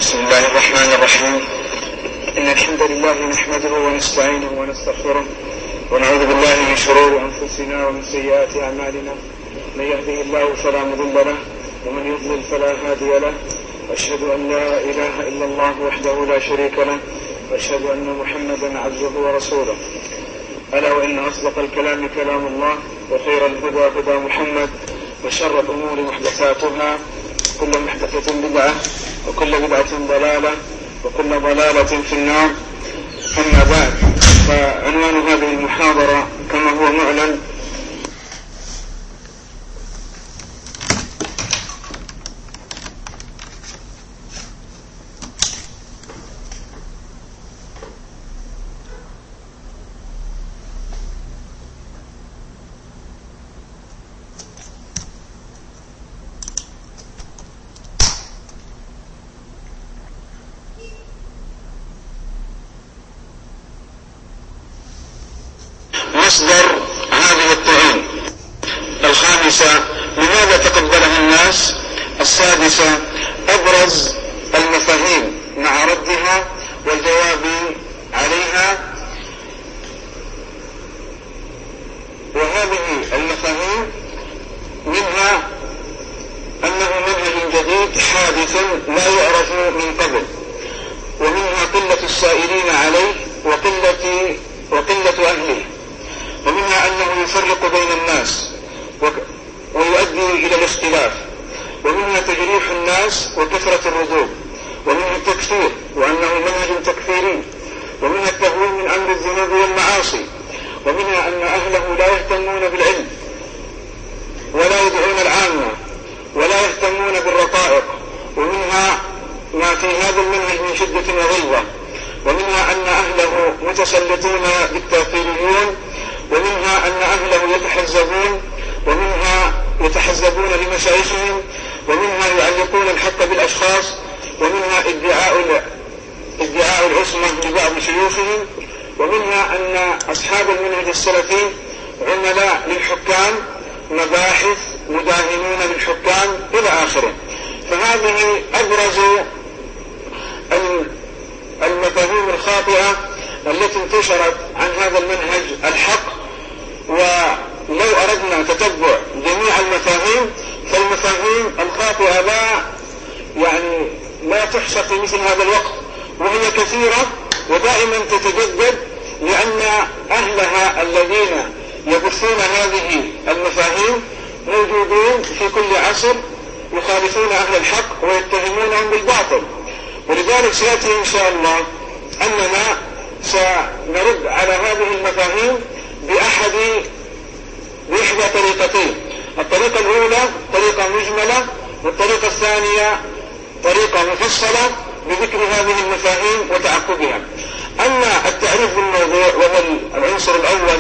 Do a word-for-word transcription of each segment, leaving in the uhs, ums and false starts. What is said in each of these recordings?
بسم الله الرحمن الرحيم. إن الحمد لله نحمده ونستعينه ونستغفره ونعوذ بالله من شرور أنفسنا ومن سيئات أعمالنا. من يهده الله فلا مضل له ومن يضلل فلا هادي له، وأشهد أن لا إله إلا الله وحده لا شريك له، وأشهد أن محمدا عبده ورسوله. ألا وإن أصدق الكلام كلام الله، وخير الهدى هدى محمد، وشر الأمور محدثاتها، كل محدثة بدعة، وكل بدعة ضلالة، وكل ضلالة في النار. أما بعد، فعنوان هذه المحاضرة كما هو معلن مصدر هذه الطعون. الخامسة، لماذا تقبلها الناس؟ السادسة، أبرز المفاهيم مع ردها والجواب عليها. وهذه المفاهيم منها أنه منهج جديد حادث لا يعرف من قبل، ومنها قلة السائلين عليه وقلة وقلة أهله، ومنها أنه يفرق بين الناس ويؤدي إلى الاختلاف، ومنها تجريح الناس وكثرة الردود، ومنها التكفير وأنه منهج تكفيري، ومنها التهويل من أمر الذنوب والمعاصي، ومنها أن أهله لا يهتمون بالعلم ولا يدعون العامة ولا يهتمون بالرقائق، ومنها ما في هذا المنهج من شدة وغلظة، ومنها أن أهله متسلطون بالتأثيريون، ومنها أن أهله يتحزبون ومنها يتحزبون لمشايخهم، ومنها يعلقون الحق بالأشخاص، ومنها ادعاء ادعاء العصمة لبعض شيوخهم، ومنها أن أصحاب المنهج السلفي عملاء للحكام، مباحث، مداهنون للحكام إلى آخره. فهذه أبرز المفاهيم الخاطئة التي انتشرت عن هذا المنهج الحق. ولو أردنا تتبع جميع المفاهيم، فالمفاهيم الخاطئة لا يعني لا تحصى في مثل هذا الوقت، وهي كثيرة ودائما تتجدد، لأن أهلها الذين يبثون هذه المفاهيم موجودون في كل عصر، يخالفون أهل الحق ويتهمونهم بالباطل. ولذلك سيأتي إن شاء الله أننا سنرد على هذه المفاهيم بأحد بإحدى طريقتين. الطريقة الأولى طريقة مجملة، والطريقة الثانية طريقة مفصلة بذكر هذه المفاهيم وتعقبها. أما التعريف بالموضوع وهو العنصر الأول،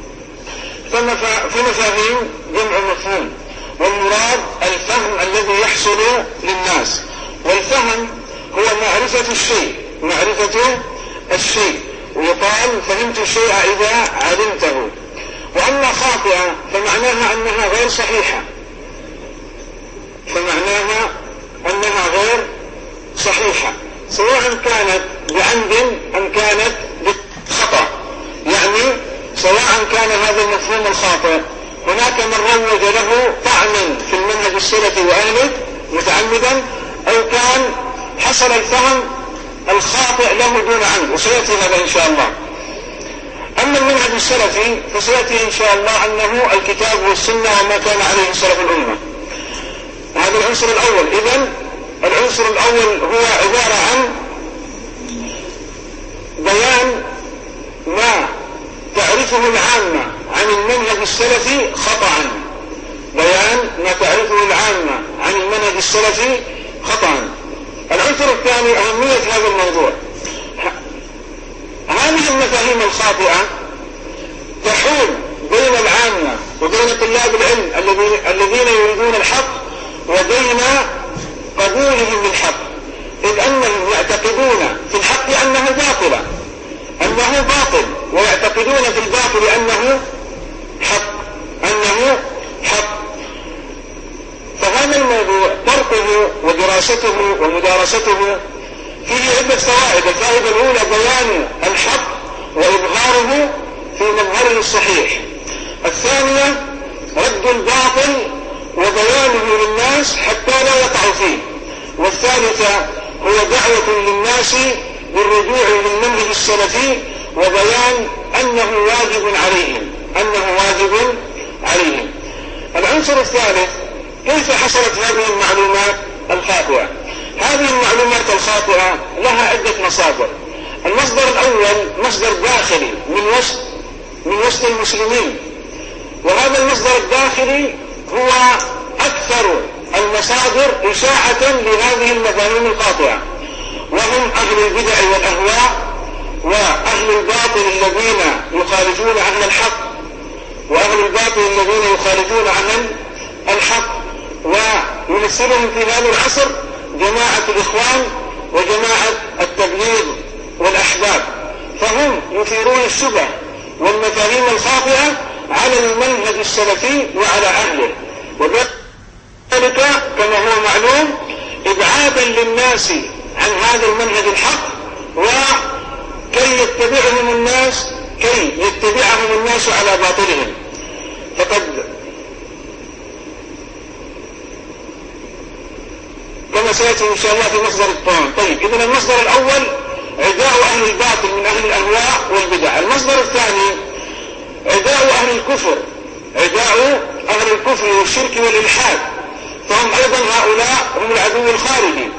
فمفاهيم جمع مفهوم، والمراد الفهم الذي يحصل للناس. والفهم هو معرفة الشيء معرفة الشيء ويقال فهمت الشيء إذا علمته. وأما خاطئة فمعناها أنها غير صحيحة فمعناها أنها غير صحيحة سواء كانت بعمد أم كانت بخطأ. يعني سواء كان هذا المفهوم الخاطئ هناك من روج له طعنا في المنهج السلفي وأهله متعمدا، أو كان حصل الفهم الخاطئ له دون عمد، وسيأتي هذا إن شاء الله. أما المنهج السلفي فسيأتي إن شاء الله أنه الكتاب والسنة وما كان عليه سلف الأمة. هذا العنصر الأول. إذن العنصر الأول هو عبارة عن بيان ما تعرفه العامة عن المنهج السلفي خطأ بيان ما تعرفه العامة عن المنهج السلفي خطأ. العنصر الثاني أهمية هذا الموضوع. هذه المفاهيم الخاطئة تحول بين العامة وبين طلاب العلم الذين يريدون الحق وبين قبولهم للحق، إذ أنهم يعتقدون في الحق أنه باطل أنه باطل ويعتقدون في الباطل أنه حق أنه حق. فهذا الموضوع طرقه ودراسته ومدارسته فيه عدة فوائد. الفائدة الأولى بيان الحق وإظهاره في مظهره الصحيح. الثانية رد الباطل وبيانه للناس حتى لا يقعوا فيه. والثالثة هو دعوة للناس بالرجوع للمنهج السلفي وبيان أنه واجب عليهم أنه واجب عليهم. العنصر الثالث كيف حصلت هذه المعلومات الخاطئة؟ هذه المعلومات الخاطئة لها عدة مصادر. المصدر الأول مصدر داخلي من وسط من وسط المسلمين، وهذا المصدر الداخلي هو أكثر المصادر إشاعة لهذه المفاهيم الخاطئة، وهم أهل البدع والأهواء وأهل الباطل الذين يخالفون أهل الحق وأهل الباطل الذين يخالفون أهل الحق ويمثلهم في هذا العصر جماعة الإخوان وجماعة التبليغ والأحباب، فهم يثيرون الشبه والمفاهيم الخاطئة على المنهج السلفي وعلى أهله، وذلك كما هو معلوم إبعادا للناس عن هذا المنهج الحق وكي يتبعهم الناس كي يتبعهم الناس على باطلهم. فقد كما سيأتي إن شاء الله في مصدر الطعام. طيب، إذن المصدر الأول عداء أهل الباطل من أهل الأهواء والبدع. المصدر الثاني عداء أهل الكفر عداء أهل الكفر والشرك والإلحاد، فهم أيضا هؤلاء هم العدو الخارجي،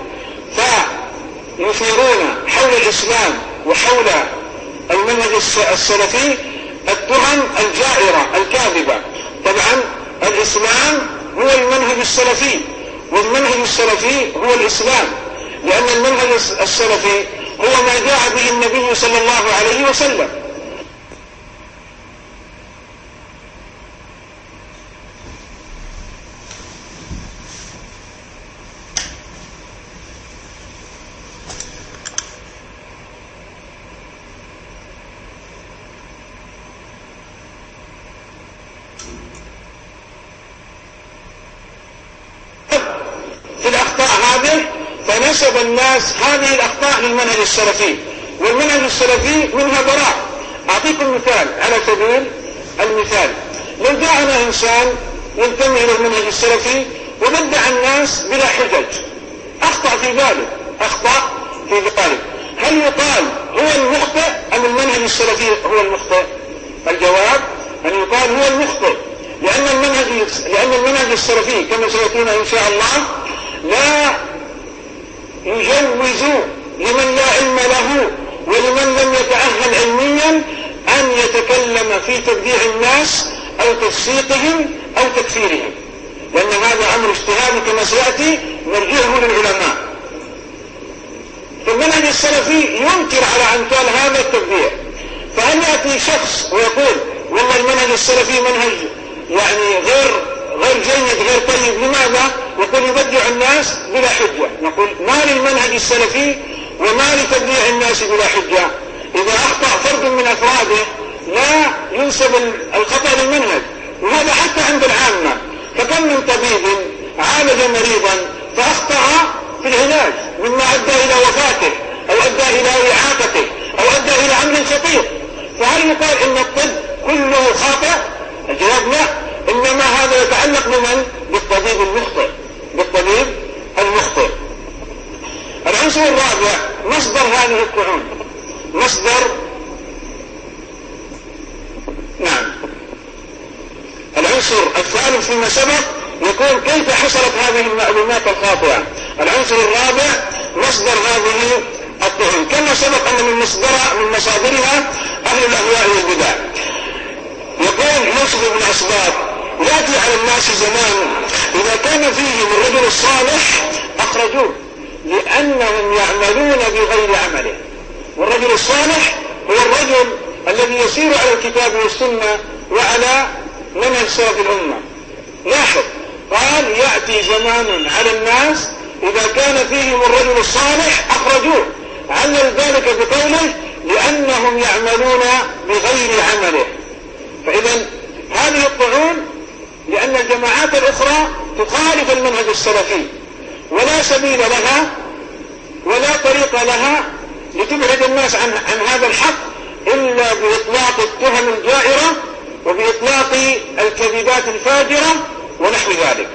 فيثيرون حول الإسلام وحول المنهج السلفي التهم الجائرة الكاذبة. طبعا الإسلام هو المنهج السلفي، والمنهج السلفي هو الإسلام، لأن المنهج السلفي هو ما جاء به النبي صلى الله عليه وسلم. فنسب الناس هذه الأخطاء للمنهج السلفي، والمنهج السلفي منها براء. أعطيكم مثال على سبيل المثال. لو جاءنا إنسان ينتمي إلى المنهج السلفي وبدع الناس بلا حجج، أخطأ في ذلك أخطأ في ذلك هل يقال هو المخطئ أم المنهج السلفي هو المخطئ؟ الجواب أن يقال هو المخطئ، لأن المنهج لأن المنهج السلفي كما سيأتينا إن شاء الله لا يجوز لمن لا علم له ولمن لم يتأهل علميا أن يتكلم في تبديع الناس أو تفسيقهم أو تكفيرهم، لأن هذا أمر اجتهادي كما سيأتي نرجعه للعلماء. فالمنهج السلفي ينكر على أمثال هذا التبديع، فهل يأتي شخص ويقول والله المنهج السلفي منهج يعني غير غير جيد غير طيب، لماذا؟ يقول يبدع الناس بلا حجة. نقول ما للمنهج السلفي وما لتبديع الناس بلا حجة. إذا أخطأ فرد من أفراده لا ينسب الخطأ للمنهج، وهذا حتى عند العامة. فكم من طبيب عالج مريضا فأخطأ في العلاج مما أدى إلى وفاته أو أدى إلى إعاقته أو أدى إلى أمر خطير، فهل يقال إن الطب كله خاطئ؟ الجواب لا، إنما هذا يتعلق بمن؟ بالطبيب المخطئ بالطبيب المخطئ. العنصر الرابع مصدر هذه الطعون. مصدر نعم العنصر الثالث فيما سبق يكون كيف حصلت هذه المعلومات الخاطئة. العنصر الرابع مصدر هذه الطعون. كما سبق أن من مصدر من مصادرها أهل الأهواء والبدع. يقول يوسف بن أسباط يأتي على الناس زمان إذا كان فيهم الرجل الصالح أخرجوه لأنهم يعملون بغير عمله. والرجل الصالح هو الرجل الذي يسير على الكتاب والسنة وعلى منهج سلف الأمة. لاحظ قال يأتي زمان على الناس إذا كان فيهم الرجل الصالح أخرجوه، علل ذلك بقوله لأنهم يعملون بغير عمله. فإذا هذه الطعون لأن الجماعات الأخرى تخالف المنهج السلفي ولا سبيل لها ولا طريق لها لتبعد الناس عن, عن هذا الحق إلا بإطلاق التهم الجائرة وبإطلاق الكذبات الفاجرة ونحو ذلك.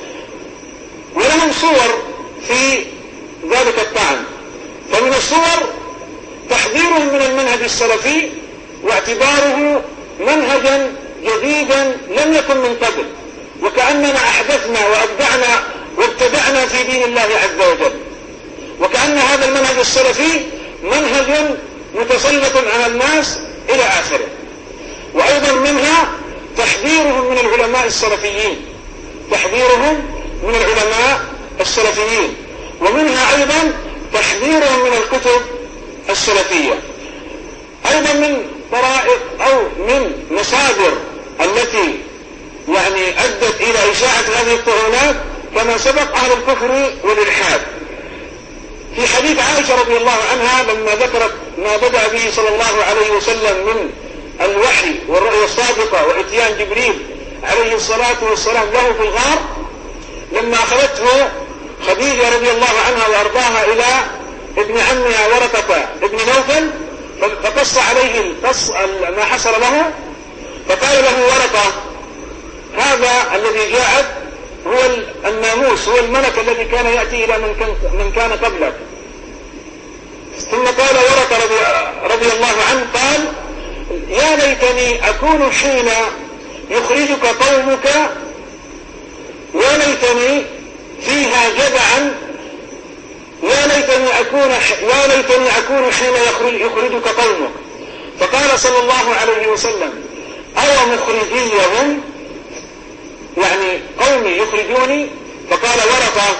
ولهم صور في ذلك الطعن. فمن الصور تحذيرهم من المنهج السلفي واعتباره منهجا جديدا لم يكن من قبل، وكأننا أحدثنا وأبدعنا وابتدعنا في دين الله عز وجل، وكأن هذا المنهج السلفي منهج متسلط على الناس إلى آخره. وأيضا منها تحذيرهم من العلماء السلفيين، تحذيرهم من العلماء السلفيين، ومنها أيضا تحذيرهم من الكتب السلفية. أيضا من طرائق أو من مصادر التي يعني أدت إلى إشاعة هذه الطعونات كما سبق أهل الكفر والإلحاد. في حديث عائشة رضي الله عنها لما ذكرت ما بدأ به صلى الله عليه وسلم من الوحي والرؤيا الصادقة وإتيان جبريل عليه الصلاة والسلام له في الغار، لما أخذته خديجة رضي الله عنها وأرضاها إلى ابن عمها ورقة ابن نوفل فقص عليه ما حصل له، فقال له ورقة هذا الذي جاءت هو الناموس، هو الملك الذي كان يأتي إلى من كان, من كان قبلك. ثم قال ورقة رضي, رضي الله عنه قال يا ليتني أكون حين يخرجك قومك، يا ليتني فيها جدعا، يا ليتني أكون يا ليتني أكون حين يخرج يخرجك قومك. فقال صلى الله عليه وسلم أو مخرجيهم، يعني قومي يخرجوني؟ فقال ورقة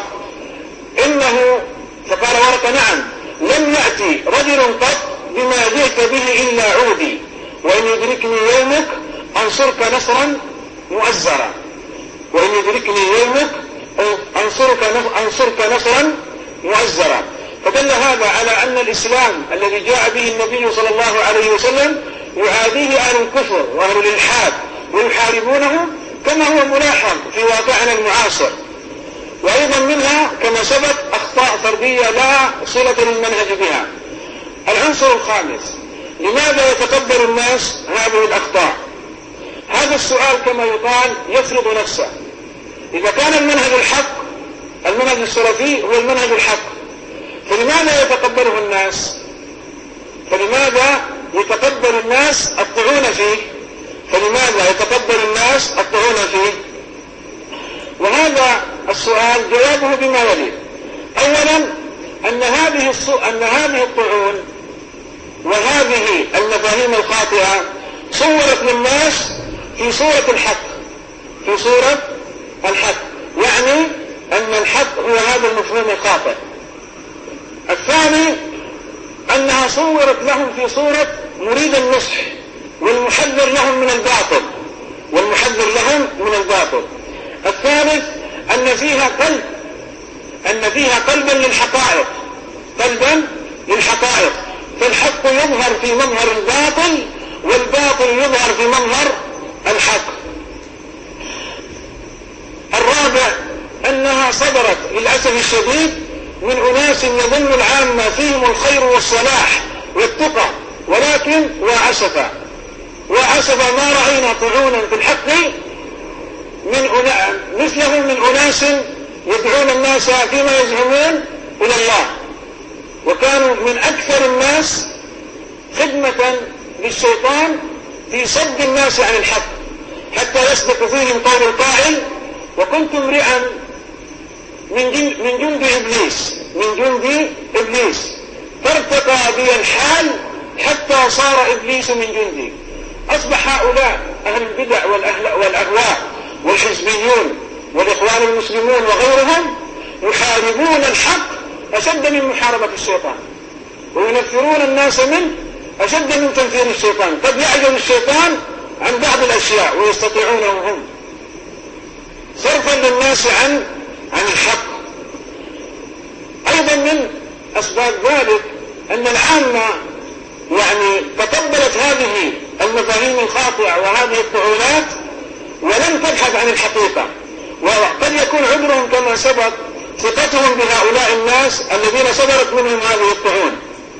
إنه فقال ورقة نعم لم يأتي رجل قط بما جئت به إلا عودي، وإن يدركني يومك أنصرك نصرا مؤزرا، وإن يدركني يومك أنصرك أنصرك نصرا مؤزرا. فدل هذا على أن الإسلام الذي جاء به النبي صلى الله عليه وسلم يعاديه أهل الكفر وأهل الإلحاد ويحاربونه كما هو ملاحظ في واقعنا المعاصر. وأيضا منها كما سبق أخطاء فردية لا صلة للمنهج بها. العنصر الخامس، لماذا يتقبل الناس هذه الأخطاء؟ هذا السؤال كما يقال يفرض نفسه. إذا كان المنهج الحق، المنهج السلفي هو المنهج الحق، فلماذا يتقبله الناس؟ فلماذا يتقبل الناس الطعون فيه؟ فلماذا يتقبل الناس الطعون فيه؟ وهذا السؤال جوابه بما يلي. أولا أن هذه أن هذه الطعون وهذه المفاهيم الخاطئة صورت للناس في صورة الحق، في صورة الحق، يعني أن الحق هو هذا المفهوم الخاطئ. الثاني أنها صورت لهم في صورة مريد النصح والمحذر لهم من الباطل، والمحذر لهم من الباطل. الثالث أن فيها قلب أن فيها قلبا للحقائق، قلبا للحقائق، فالحق يظهر في مظهر الباطل والباطل يظهر في مظهر الحق. الرابع أنها صدرت للأسف الشديد من أناس يظن العامة فيهم الخير والصلاح والتقى، ولكن وعسفا وعسفا ما رأينا طعونا في الحق من أنا... مثله من أناس يدعون الناس فيما يزعمون إلى الله، وكانوا من أكثر الناس خدمة للشيطان في صد الناس عن الحق، حتى يصدق فيهم قول القائل وكنت امرئا من جند, من جند إبليس من جند إبليس فارتقى بي الحال حتى صار إبليس من جندي. أصبح هؤلاء أهل البدع والأهواء والحزبيون والإخوان المسلمون وغيرهم يحاربون الحق أشد من محاربة الشيطان، وينفرون الناس منه أشد من تنفير الشيطان. قد يعجز الشيطان عن بعض الأشياء ويستطيعونه هم صرفا للناس عن عن الحق. أيضا من أسباب ذلك أن العامة يعني تقبلت هذه المفاهيم الخاطئة وهذه الطعونات ولم تبحث عن الحقيقة، وقد يكون عذرهم كما سبق ثقتهم بهؤلاء الناس الذين صدرت منهم هذه الطعون.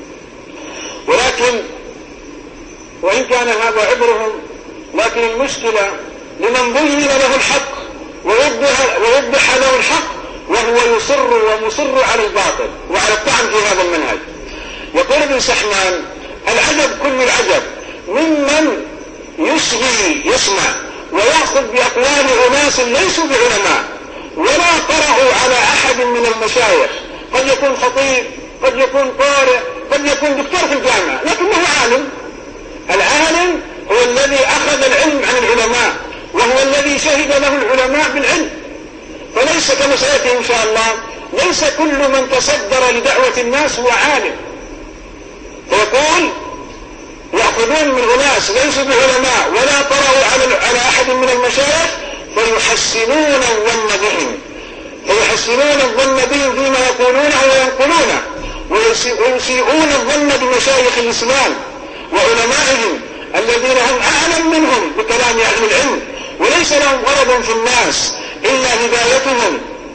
ولكن وإن كان هذا عذرهم، لكن المشكلة لمن بين له الحق ويوضح له الحق وهو يصر ومصر على الباطل وعلى الطعن في هذا المنهج. يقول ابن سحمان: العجب كل العجب ممن يصغي يسمع ويأخذ بأقوال أناس ليسوا بعلماء ولا قرأوا على أحد من المشايخ، قد يكون خطيب، قد يكون قارئ، قد يكون دكتور في الجامعة، لكنه عالم. العالم هو الذي أخذ العلم عن العلماء، وهو الذي شهد له العلماء بالعلم. فليس كما سيأتي إن شاء الله، ليس كل من تصدر لدعوة الناس هو عالم. فيقول: يأخذون من أناس ليسوا بعلماء ولا قرأوا على أحد من المشايخ فيحسنون الظن بهم فيحسنون الظن بهم فيما يقولونه وينقلونه، ويسيئون الظن بمشايخ الإسلام وعلمائهم الذين هم أعلم منهم بكلام أهل العلم، وليس لهم غرض في الناس إلا هدايتهم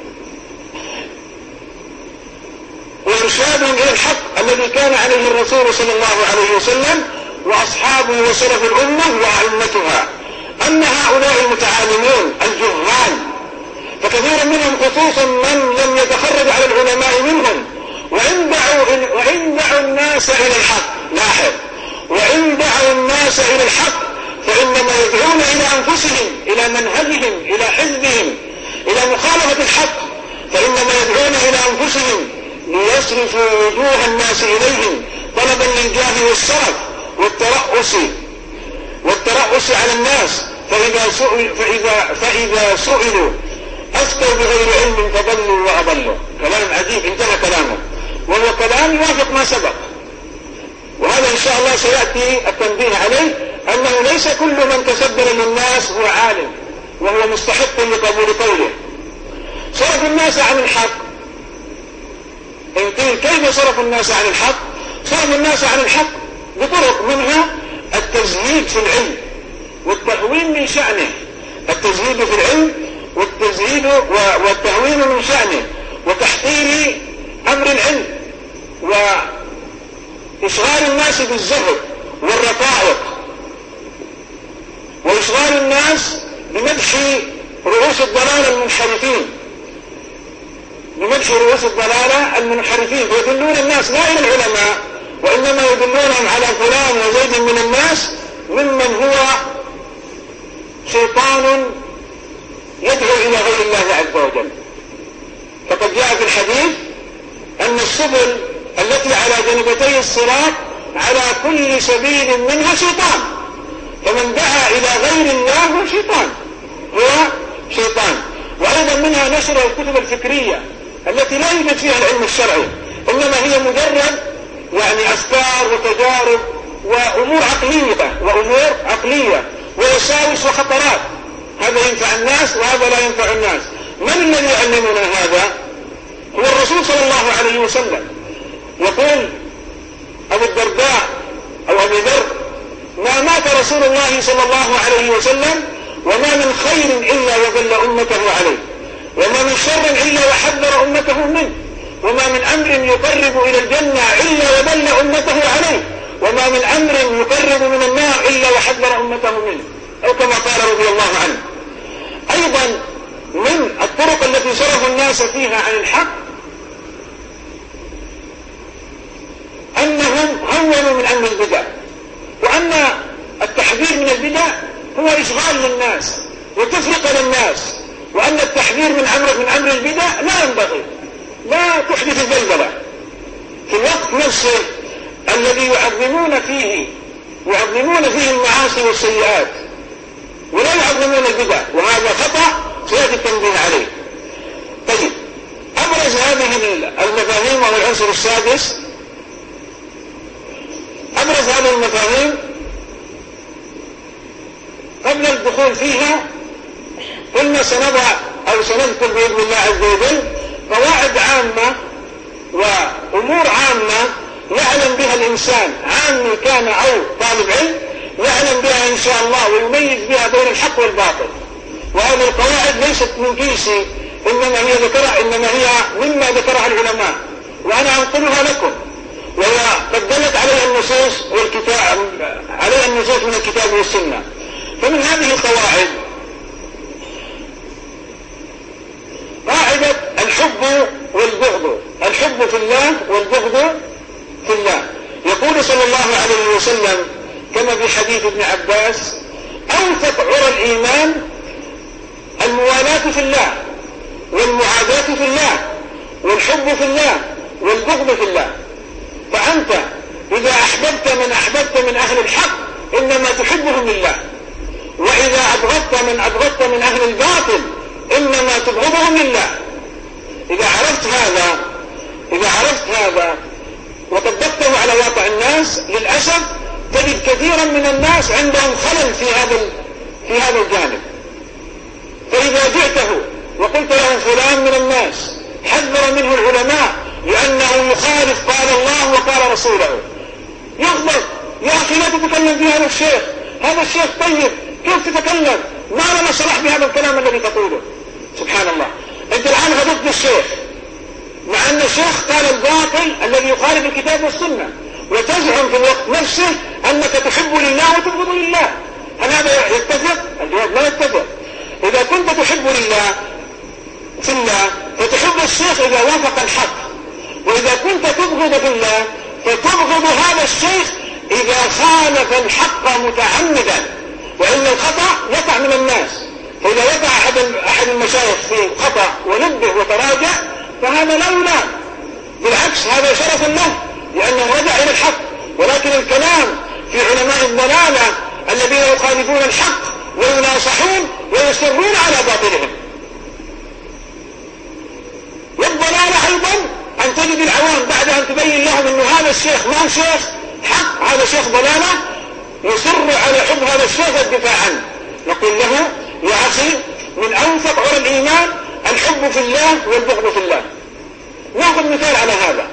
وإرشادهم إلى الحق الذي كان عليه الرسول صلى الله عليه وسلم وأصحابه وسلف الأمة وأئمتها. أما هؤلاء المتعالمون الجهال فكثير منهم خصوصا من لم يتخرج على العلماء منهم، وإن دعوا, وإن دعوا الناس إلى الحق، لاحظ، وإن دعوا الناس إلى الحق فإنما يدعون إلى أنفسهم، إلى منهجهم، إلى حزبهم، إلى مخالفة الحق، فإنما يدعون إلى أنفسهم ليصرفوا وجوه الناس إليهم طلبا للجاه والشرف والترأس والترأس على الناس، فإذا سئل فإذا فإذا سئلوا أفتوا بغير علم فضلوا وأضلوا. كلام عجيب، انتهى كلامه، وهو كلام يوافق ما سبق، وهذا إن شاء الله سيأتي التنبيه عليه، أنه ليس كل من تصدر للناس هو عالم وهو مستحق لقبول قوله. صرف الناس عن الحق، إن قيل كيف صرف الناس عن الحق؟ صرف الناس عن الحق بطرق، منها التزهيد في العلم والتهوين من شأنه، التزهيد في العلم والتزهيد والتهوين من شأنه، وتحقير أمر العلم، وإشغال الناس بالزهد والرقائق، وإشغال الناس بمدح رؤوس الضلال المنحرفين بمدح رؤوس الضلالة المنحرفين ويدلون الناس لا إلى العلماء، وإنما يدلونهم على فلان وزيد من الناس ممن هو شيطان يدعو إلى غير الله عز وجل. فقد جاء في الحديث أن السبل التي على جانبتي الصراط على كل سبيل منها شيطان، فمن دعا إلى غير الله هو شيطان هو شيطان. وأيضا منها نشر الكتب الفكرية التي لا يوجد فيها العلم الشرعي، إنما هي مجرد يعني أفكار وتجارب وأمور عقلية وأمور عقلية ووساوس وخطرات، هذا ينفع الناس وهذا لا ينفع الناس. من الذي يعلمنا هذا؟ هو الرسول صلى الله عليه وسلم. يقول أبو الدرداء أو أبي ذر: ما مات رسول الله صلى الله عليه وسلم وما من خير إلا وذل أمته عليه، وما من شر إلا وحذر أمته منه، وما من أمر يقرب إلى الجنة إلا وذل أمته عليه، وما من أمر يقرب من النار إلا وحذر أمته منه، أو كما قال رضي الله عنه. أيضا من الطرق التي صرف الناس فيها عن الحق أنهم هونوا من أمر البدع، وأن التحذير من البدع هو إشغال للناس وتفرقة للناس، وأن التحذير من أمر من أمر البدع لا ينبغي، لا تحدث البلبلة في الوقت نفسه الذي يعظمون فيه يعظمون فيه المعاصي والسيئات ولا يعظمون البدع، وهذا خطأ سيأتي التنبيه عليه. طيب، أبرز هذه المفاهيم وهو العنصر السادس، أبرز هذه المفاهيم قبل الدخول فيها قلنا سنضع أو سنذكر بإذن الله عز وجل قواعد عامة وأمور عامة يعلم بها الإنسان، عامي كان أو طالب علم، يعلم بها إن شاء الله ويميز بها بين الحق والباطل. وهذه القواعد ليست من كيسي، إنما هي ذكرها القواعد إنما هي مما ذكرها العلماء وأنا أنقلها لكم، وهي قد دلت عليها النصوص والكتاب عليها النصوص من الكتاب والسنة. فمن هذه القواعد قاعدة الحب والبغض، الحب في الله والبغض في الله. يقول صلى الله عليه وسلم كما في حديث ابن عباس: أوثق عرى الإيمان الموالاة في الله والمعاداة في الله والحب في الله والبغض في الله. فأنت إذا أحببت من أحببت من أهل الحق إنما تحبهم لله، وإذا أبغضت من أبغضت من أهل الباطل إنما تبغضهم لله. إذا عرفت هذا إذا عرفت هذا وطبقته على واقع الناس، للأسف تجد كثيرا من الناس عندهم خلل في هذا في هذا الجانب. فإذا جئته وقلت له فلان من الناس حذر منه العلماء لأنه يخالف قال الله وقال رسوله، يغضب: يا أخي لا تتكلم في هذا الشيخ، هذا الشيخ طيب، كيف تتكلم؟ ما لنا صلاح بهذا الكلام الذي تقوله. سبحان الله، أنت الآن غضبت الشيخ مع أن الشيخ قال الباطل الذي يخالف الكتاب والسنة، وتزعم في الوقت نفسه أنك تحب لله وتبغض لله. هل هذا يتفق؟ الجواب لا يتفق. إذا كنت تحب لله في الله فتحب الشيخ إذا وافق الحق، وإذا كنت تبغض في الله فتبغض هذا الشيخ إذا خالف الحق متعمدا، وإن الخطأ يقع من الناس. فإذا وقع أحد أحد المشايخ في خطأ ونبه وتراجع فهذا لا يلام، بالعكس هذا شرف له لأنه رجع إلى الحق. ولكن الكلام في علماء الضلالة الذين يخالفون الحق ويناصحون ويصرون على باطلهم. والضلالة أيضا أن تجد العوام بعد أن تبين لهم أن هذا الشيخ ما هو شيخ حق، هذا شيخ ضلالة، يصر على حب هذا الشيخ والدفاع عنه. نقول له: يا أخي، من أوثق عرى الإيمان الحب في الله والبغض في الله. نأخذ مثال على هذا.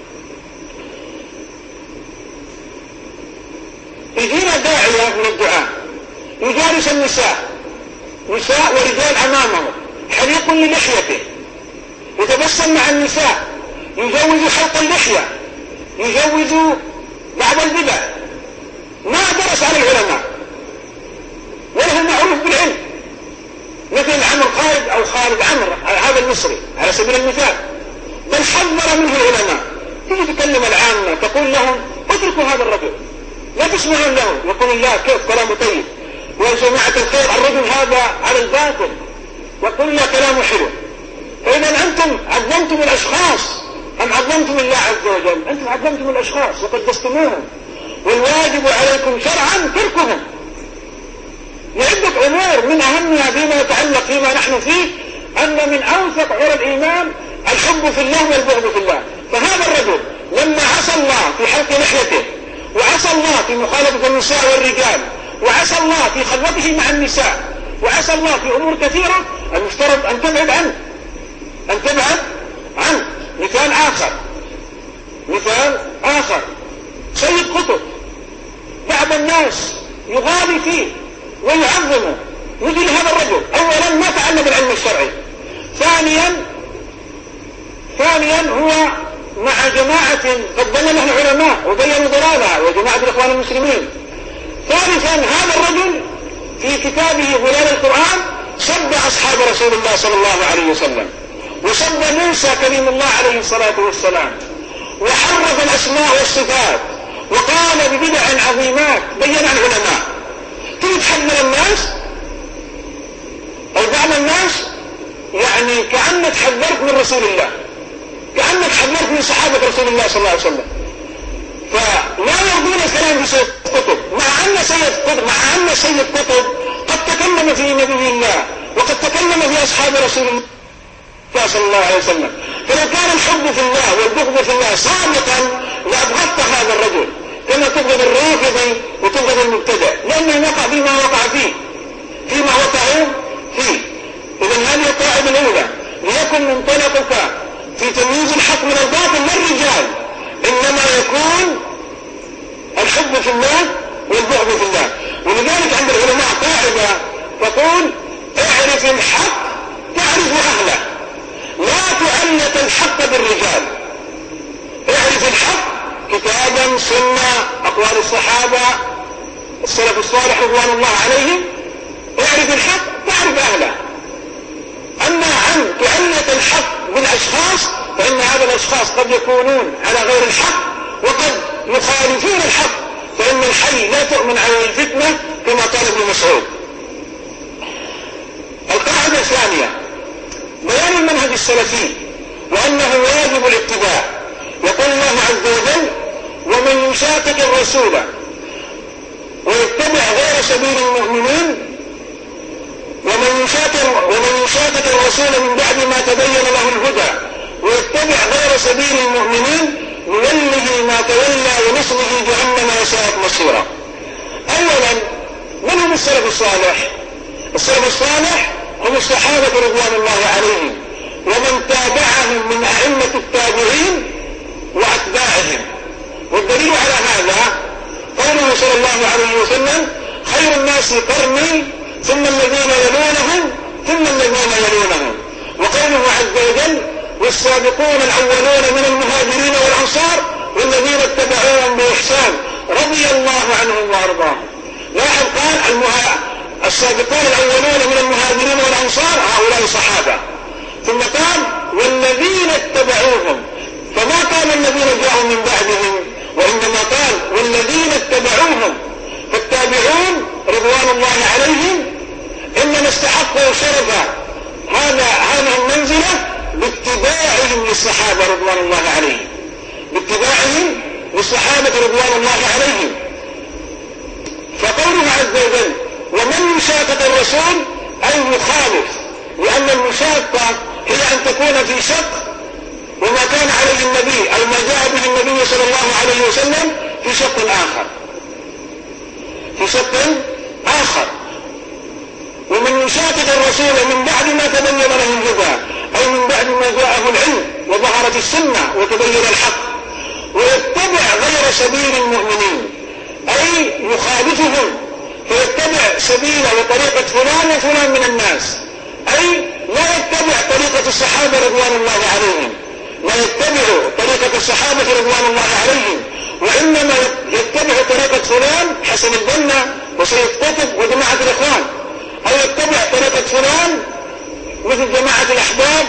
يجينا داعية من الدعاء يجالس النساء نساء ورجال أمامه، حليق للحيته، يتبسم مع النساء، يجوز حلق اللحية، يجوز بعض البدع، ما درس على العلماء وله معروف بالعلم، مثل عمرو خالد أو خالد عمرو هذا المصري على سبيل المثال، بل حذر منه العلماء. تيجي تكلم العامة تقول لهم: اتركوا هذا الرجل، لا تسمعون له. يقول: الله كيف كلامه طيب، ويا جماعة الخير الرجل هذا على الباطل، وقل له كلامه حلو. فإذا أنتم عظمتم الأشخاص أم عظمتم الله عز وجل؟ أنتم عظمتم الأشخاص وقدستموهم، والواجب عليكم شرعا تركهم لعدة أمور، من أهمها فيما يتعلق فيما نحن فيه أن من أوثق عرى الإيمان الحب في الله والبغض في الله. فهذا الرجل لما عصى الله في حلق لحيته، وعصى الله في مخالفة النساء والرجال، وعصى الله في خلوته مع النساء، وعصى الله في أمور كثيرة، المفترض أن تبعد عنه أن تبعد عنه. مثال آخر مثال آخر سيد قطب، بعض الناس يغالي فيه ويعظمه مثل هذا الرجل. أولا ما تعلم العلم الشرعي، ثانيا ثانيا هو مع جماعة قد ضل له العلماء وبينوا ضلالها وجماعة الإخوان المسلمين. ثالثا هذا الرجل في كتابه ظلال القرآن سب أصحاب رسول الله صلى الله عليه وسلم، وسب موسى كليم الله عليه الصلاة والسلام، وحرف الأسماء والصفات، وقال ببدع عظيمات بينها العلماء. تتحذر الناس أو بعض الناس يعني كأنك حذرت من رسول الله، كأنك حذرت من صحابة رسول الله صلى الله عليه وسلم. فلا يرضون الكلام في سيد قطب، مع أن سيد قطب مع أن سيد قطب قد تكلم في نبي الله وقد تكلم في أصحاب رسول الله صلى الله عليه وسلم. فلو كان الحب في الله والبغض في الله صادقا لأبغضت هذا الرجل كما تبغض الرافضي وتبغض المبتدع، لأنه وقع فيما وقع فيه فيما وقعوا فيه. إذن هذه القاعدة الأولى: ليكن منطلقك في تمييز الحق من الباطل للرجال إنما يكون الحب في الله والبغض في الله. ولذلك عند العلماء قاعدة تقول: اعرف الحق تعرف أهله، لا الحق بالرجال، اعرف الحق كتابا سنة أقوال الصحابة السلف الصالح رضوان الله عليهم، اعرف الحق تعرف أهله. أما عن تعنية الحق بالأشخاص فإن هذا الأشخاص قد يكونون على غير الحق وقد يخالفون الحق، فإن الحي لا تؤمن على الفتنة كما قال ابن مسعود. القاعدة الثانية بيان المنهج السلفي وأنه واجب الاتباع. يقول الله عز وجل: ومن يشاقق الرسول ويتبع غير سبيل المؤمنين ومن يشاقق ومن يشاقق الرسول من بعد ما تبين له الهدى ويتبع غير سبيل المؤمنين نوله ما تولى ونصله جهنم وساءت مصيرا. أولا، من هم السلف الصالح؟ السلف الصالح هم الصحابة رضوان الله عليهم ومن تابعهم من أئمة التابعين وأتباعهم. والدليل على هذا قوله صلى الله عليه وسلم: خير الناس قرني ثم الذين يلونهم ثم الذين يلونهم. وقوله عز وجل: والسابقون الأولون من المهاجرين والأنصار والذين اتبعوهم بإحسان رضي الله عنهم وأرضاهم. لاحظ قال المها... السابقون الأولون من المهاجرين والأنصار هؤلاء صحابة، ثم قال والذين اتبعوهم، فما قال الذين جاءوا من بعدهم، وإنما قال والذين اتبعوهم. فالتابعون رضوان الله عليهم إنما استحقوا شرف هذا هذه المنزلة باتباعهم للصحابة رضوان الله عليهم، باتباعهم للصحابة رضوان الله عليهم. فقوله عز وجل: ومن يشاقق الرسول أي يخالف، لأن المشاقة هي أن تكون في شق وما كان عليه النبي أو ما جاء به النبي صلى الله عليه وسلم في شق آخر في شق آخر ومن يشاقق الرسول من بعد ما تبين له الهدى أو من بعد ما جاءه العلم وظهرت السنة وتبين الحق ويتبع غير سبيل المؤمنين أي يخالفهم، فيتبع سبيل وطريقة فلان وفلان من الناس، أي لا يتبع طريقة الصحابة رضوان الله عليهم، لا يتبع طريقة الصحابة رضوان الله عليهم، وإنما يتبع طريقة فلان حسن البنا وسيد قطب وجماعة الإخوان، أو يتبع طريقة فلان مثل جماعة الأحباب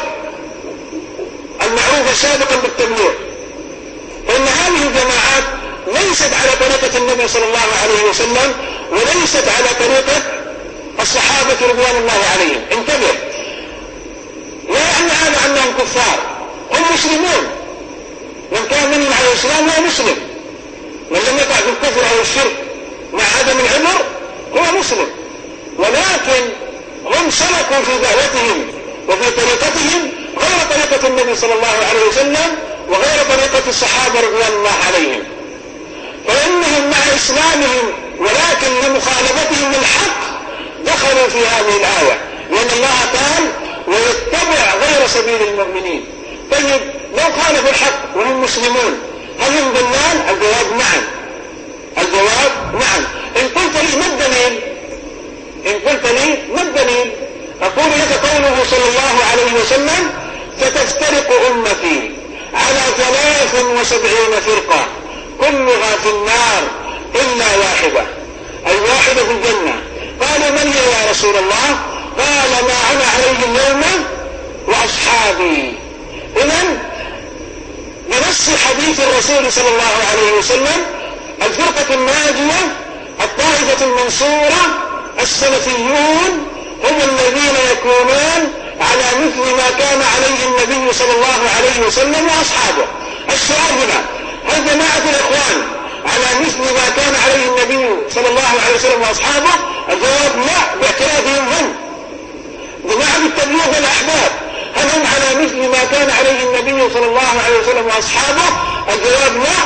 المعروفة سابقا بالتبليغ. فإن هذه الجماعات ليست على طريقة النبي صلى الله عليه وسلم وليست على طريقة الصحابة رضوان الله عليهم. انتبه، لا يعني هذا أنهم كفار، هم مسلمون، من كان منهم على الإسلام هو مسلم، من لم يقع في الكفر أو الشرك مع عدم العذر هو مسلم، ولكن هم سلكوا في دعوتهم وفي طريقتهم غير طريقة النبي صلى الله عليه وسلم وغير طريقة الصحابة رضوان الله عليهم. فإنهم مع إسلامهم ولكن لمخالفتهم الحق دخلوا في هذه الآية، لأن الله قال ويتبع غير سبيل المؤمنين. طيب لو خالفوا الحق وهم مسلمون هل هم ضلال؟ الجواب نعم، الجواب نعم. إن قلت لي ما الدليل؟ إن قلت لي ما الدليل؟ أقول لك قوله صلى الله عليه وسلم: ستفترق أمتي على ثلاث وسبعين فرقة كلها في النار إلا واحدة، أي واحدة في الجنة. قالوا من هي يا رسول الله؟ قال ما أنا عليه اليوم وأصحابي. إذن بنص حديث الرسول صلى الله عليه وسلم الفرقة الناجية الطائفة المنصورة السلفيون هم الذين يكونون على مثل ما كان عليه النبي صلى الله عليه وسلم وأصحابه. السؤال هنا: هل جماعة الإخوان على مثل ما كان عليه النبي صلى الله عليه وسلم وأصحابه؟ الجواب لا، باعترافهم هم. جماعة التبليغ والأحباب هل هم على مثل ما كان عليه النبي صلى الله عليه وسلم وأصحابه؟ الجواب لا،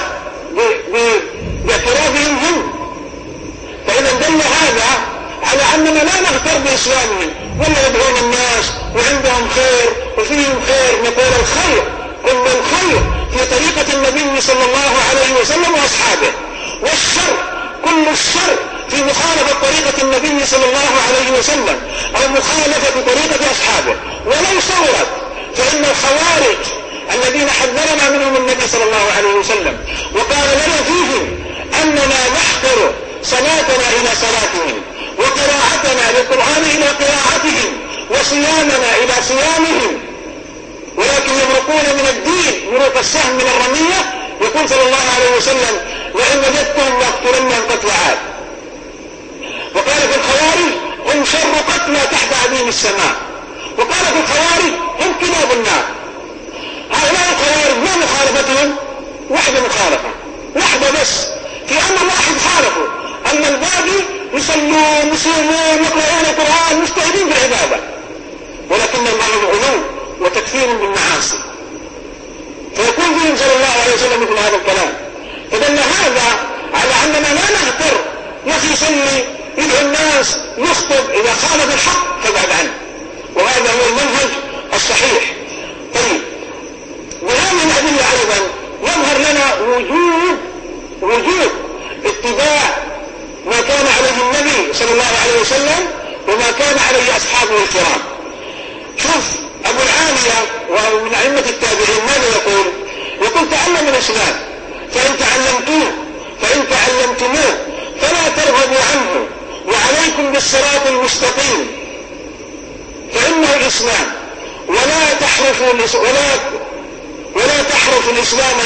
باعترافهم هم. فإذا دل هذا على أننا لا نغتر بإسلامهم ولا يدعون الناس وعندهم خير وفيهم خير. نقول الخير كل الخير في طريقة النبي صلى الله عليه وسلم وأصحابه، والشر كل الشر في مخالفة طريقة النبي صلى الله عليه وسلم أو مخالفة طريقة أصحابه. ولو صورت فإن الخوارج الذين حذرنا منهم النبي صلى الله عليه وسلم وقال لنا فيهم أننا نحقر صلاتنا إلى صلاتهم وقراءتنا للقرآن إلى قراءتهم وصيامنا إلى صيامهم، ولكن يمرقون من الدين مروق السهم من الرمية. يقول صلى الله عليه وسلم وإن وجدتهم لأقتلنهم قتل عاد. وقال في الخوارج هم شر قتلى تحت عديم السماء، وقال في الخوارج هم كلاب النار. هؤلاء الخوارج ما مخالفتهم؟ واحدة مخالفة واحدة بس، في أمر واحد خالفوا، أما الباقي يصلون يصومون يقرؤون القرآن مجتهدين بالعبادة، ولكن معهم غلو وتكفير بالمعاصي. فيكون فيهم صلى الله عليه وسلم مثل هذا الكلام. فدل هذا على أننا لا نغتر، يخي يصلي يدعو الناس يخطب، إذا خالف الحق فابعد عنه، وهذا هو المنهج الصحيح. طيب، وهذه الأدلة أيضا يظهر لنا وجوب وجوب اتباع ما كان عليه النبي صلى الله عليه وسلم وما كان عليه أصحابه الكرام. شوف أبو العالية وهو من أئمة التابعين ماذا يقول؟ يقول تعلموا الإسلام فإن تعلمتوه فإن تعلمتموه فلا ترغبوا عنه، وعليكم بالصراط المستقيم فإنه الإسلام، ولا تحرفوا ولا ولا تحرفوا الإسلام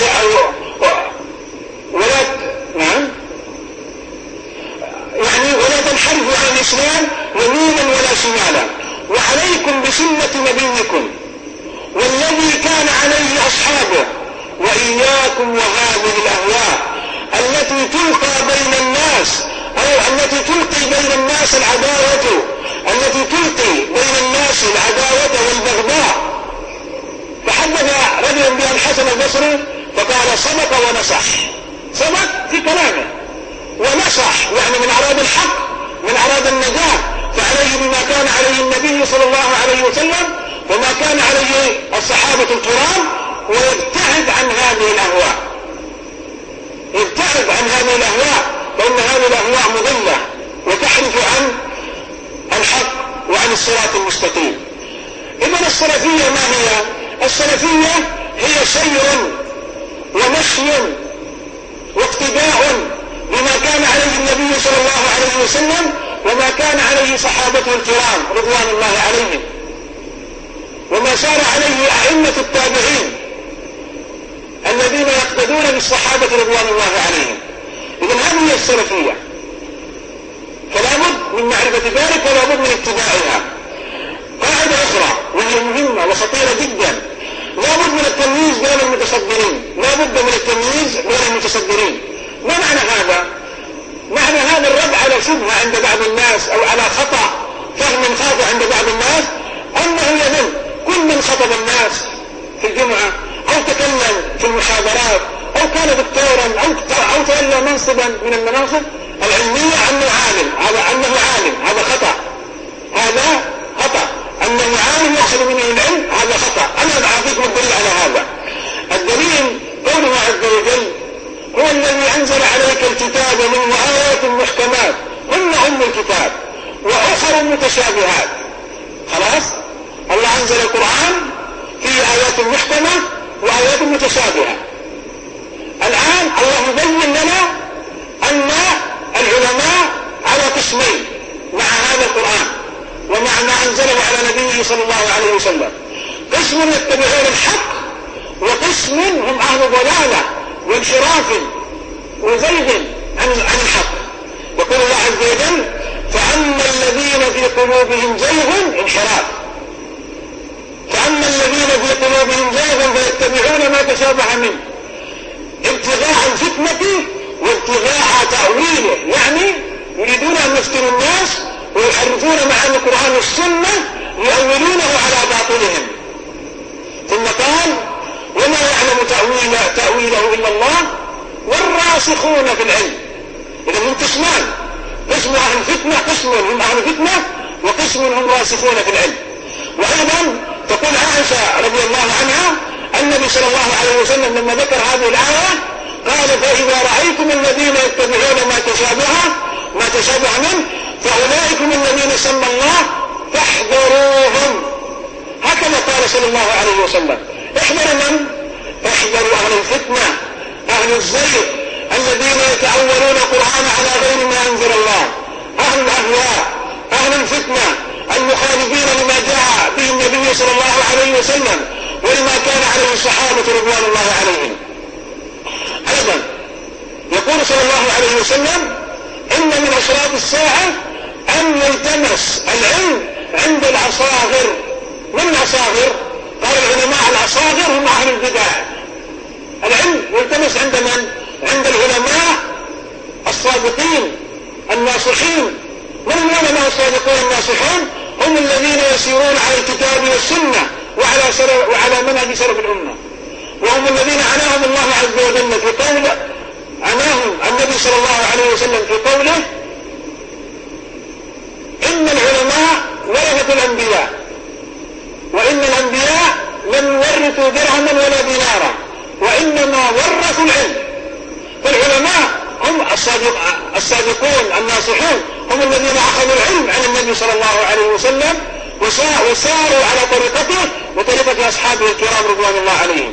ولا نعم يعني ولا تنحرفوا عن الإسلام يمينا ولا شمالا، وعليكم بسنة نبيكم والذي كان عليه أصحابه، وإياكم وهذه الأهواء التي تلقى بين الناس أو التي تلقي بين الناس العداوة التي تلقي بين الناس العداوة والبغضاء. فحدث رجل بها الحسن البصري فقال صدق ونصح، صدق في كلامه ونصح يعني من أراد الحق من أراد النجاة، فعليه بما كان عليه النبي صلى الله عليه وسلم وما كان عليه الصحابة الكرام، ويبتعد عن هذه الأهواء يبتعد عن هذه الأهواء فإن هذه الأهواء مضلة وتحرف عن الحق وعن الصراط المستقيم. إذن السلفية ما هي؟ السلفية هي سير ومشي واقتداء بما كان عليه النبي صلى الله عليه وسلم وما كان عليه صحابته الكرام رضوان الله عليهم، وما سار عليه أئمة التابعين الذين يقتدون بالصحابة رضوان الله عليهم. إذن هذه هي السلفية، فلا بد من معرفة ذلك ولا بد من اتباعها. قاعدة أخرى وهي مهمة وخطيرة جدا، لا بد من التمييز بين المتصدرين، لا بد من التمييز بين المتصدرين. ما معنى هذا؟ معنى هذا الرد على شبهة عند بعض الناس أو على خطأ فهم خاطئ عند بعض الناس، أنه يظن كل من خطب الناس في الجمعة أو تكلم في المحاضرات أو كان دكتورا أو أو تولى منصبا من المناصب العلمية أنه عالم، هذا أنه عالم، هذا خطأ، هذا خطأ. أنه عالم يحصل منه العلم هذا خطأ. أنا أعطيكم الدليل على هذا. الدليل قوله عز وجل هو الذي أنزل عليك الكتاب منه آيات محكمات هن أم الكتاب وأخر متشابهات. خلاص، الله أنزل القرآن فيه آيات محكمة وآيات متشابهة. الآن الله يبين لنا أن العلماء على قسمين مع هذا القرآن ومع ما أنزله على نبيه صلى الله عليه وسلم. قسم يتبعون الحق وقسم هم أهل ضلالة وانحراف وزيغ عن عن الحق. يقول الله عز وجل فأما الذين في قلوبهم زيغ انحراف فأما الذين في قلوبهم زيغ فيتبعون ما تشابه منه ابتغاء الفتنة وابتغاء تأويله، يعني يريدون أن يفتنوا الناس ويحرفون معاني القرآن والسنة يؤولونه على باطلهم. ثم قال وما يعلم تأويله, تأويله إلا الله والراسخون في العلم. إذا هم قسمان، قسم أهل فتنة، قسم هم أهل فتنة وقسم هم راسخون في العلم. وأيضا تقول عائشة رضي الله عنها النبي صلى الله عليه وسلم لما ذكر هذه الآية قال فإذا رأيتم الذين يتبعون ما تشابه ما تشابه منه فأولئكم الذين سمى الله فاحذروهم. هكذا قال صلى الله عليه وسلم. احذر من؟ الفتنة أهل الزيغ الذين يتأولون القرآن على غير ما أنزل الله، أهل الأهواء، أهل الفتنة المخالفين لما جاء به النبي صلى الله عليه وسلم ولما كان عليه الصحابة رضوان الله عليهم. أيضا يقول صلى الله عليه وسلم إن من أشراط الساعة أن يلتمس العلم عند الأصاغر. من الأصاغر؟ قال العلماء الأصاغر هم أهل البدع. العلم يلتمس عند من؟ عند العلماء الصادقين الناصحين. من العلماء الصادقين الناصحين؟ هم الذين يسيرون على الكتاب والسنة وعلى, وعلى منهج سلف الأمة، وهم الذين عناهم الله عز وجل في قوله، عناهم النبي صلى الله عليه وسلم في قوله إن العلماء ورثة الأنبياء وإن الأنبياء لم يورثوا درهما ولا دينارا وإنما ورثوا العلم. فالعلماء هم الصادقون الناصحون، هم الذين أخذوا العلم عن النبي صلى الله عليه وسلم وساروا على طريقته وطريقة أصحابه الكرام رضوان الله عليهم.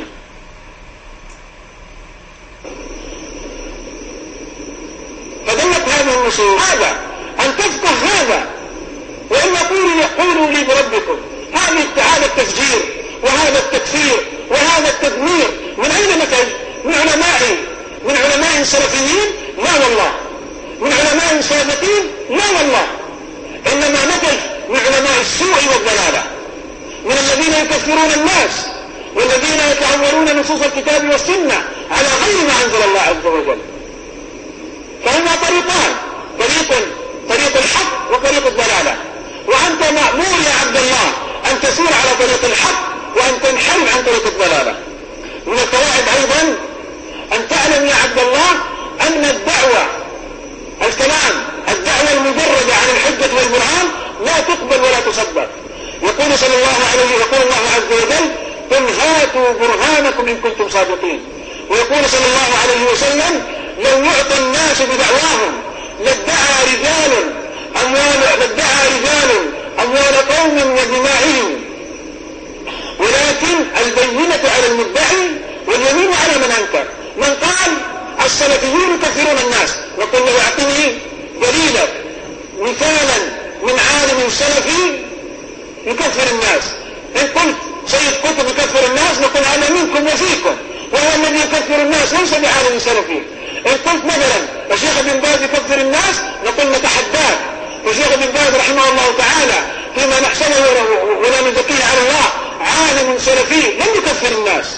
فدلت هذه النصوص هذا أن تفقه هذا، وإن قولوا لي بربكم. هذه هذا التفجير وهذا التكفير وهذا التدمير من أين نتج؟ من علماء من علماء سلفيين؟ لا والله. من علماء صادقين؟ لا والله. إنما نتج من علماء السوء والضلالة، من الذين يكفرون الناس والذين يتأولون نصوص الكتاب والسنة على غير ما أنزل الله عز وجل. فهما طريقان، طريق طريق الحق وطريق الضلالة، وأنت مأمور يا عبد الله أن تسير على طريق الحق وأن تنحرف عن طريق الضلالة. من القواعد أيضا أن تعلم يا عبد الله أن الدعوة الكلام الدعوة المجردة عن الحجة والبرهان لا تقبل ولا تصدق. يقول صلى الله عليه يقول الله عز وجل قل هاتوا برهانكم إن كنتم صادقين. ويقول صلى الله عليه وسلم لو يعطى الناس بدعواهم لادعى رجال أموال لادعى رجال أموال قوم ودماءهم، ولكن البينة على المدعي واليمين على من أنكر. من قال السلفيون يكفرون الناس، وقل له اعطني دليلا مثالا من عالم سلفي يكفر الناس. إن قلت سيد قطب يكفر الناس نقول أنا منكم وفيكم، وهو الذي يكفر الناس ليس بعالم سلفي. إن قلت مثلا الشيخ ابن باز يكفر الناس نقول نتحداك، والشيخ ابن باز رحمه الله تعالى فيما نحسنه ولا نزكيه على الله عالم سلفي لم يكفر الناس.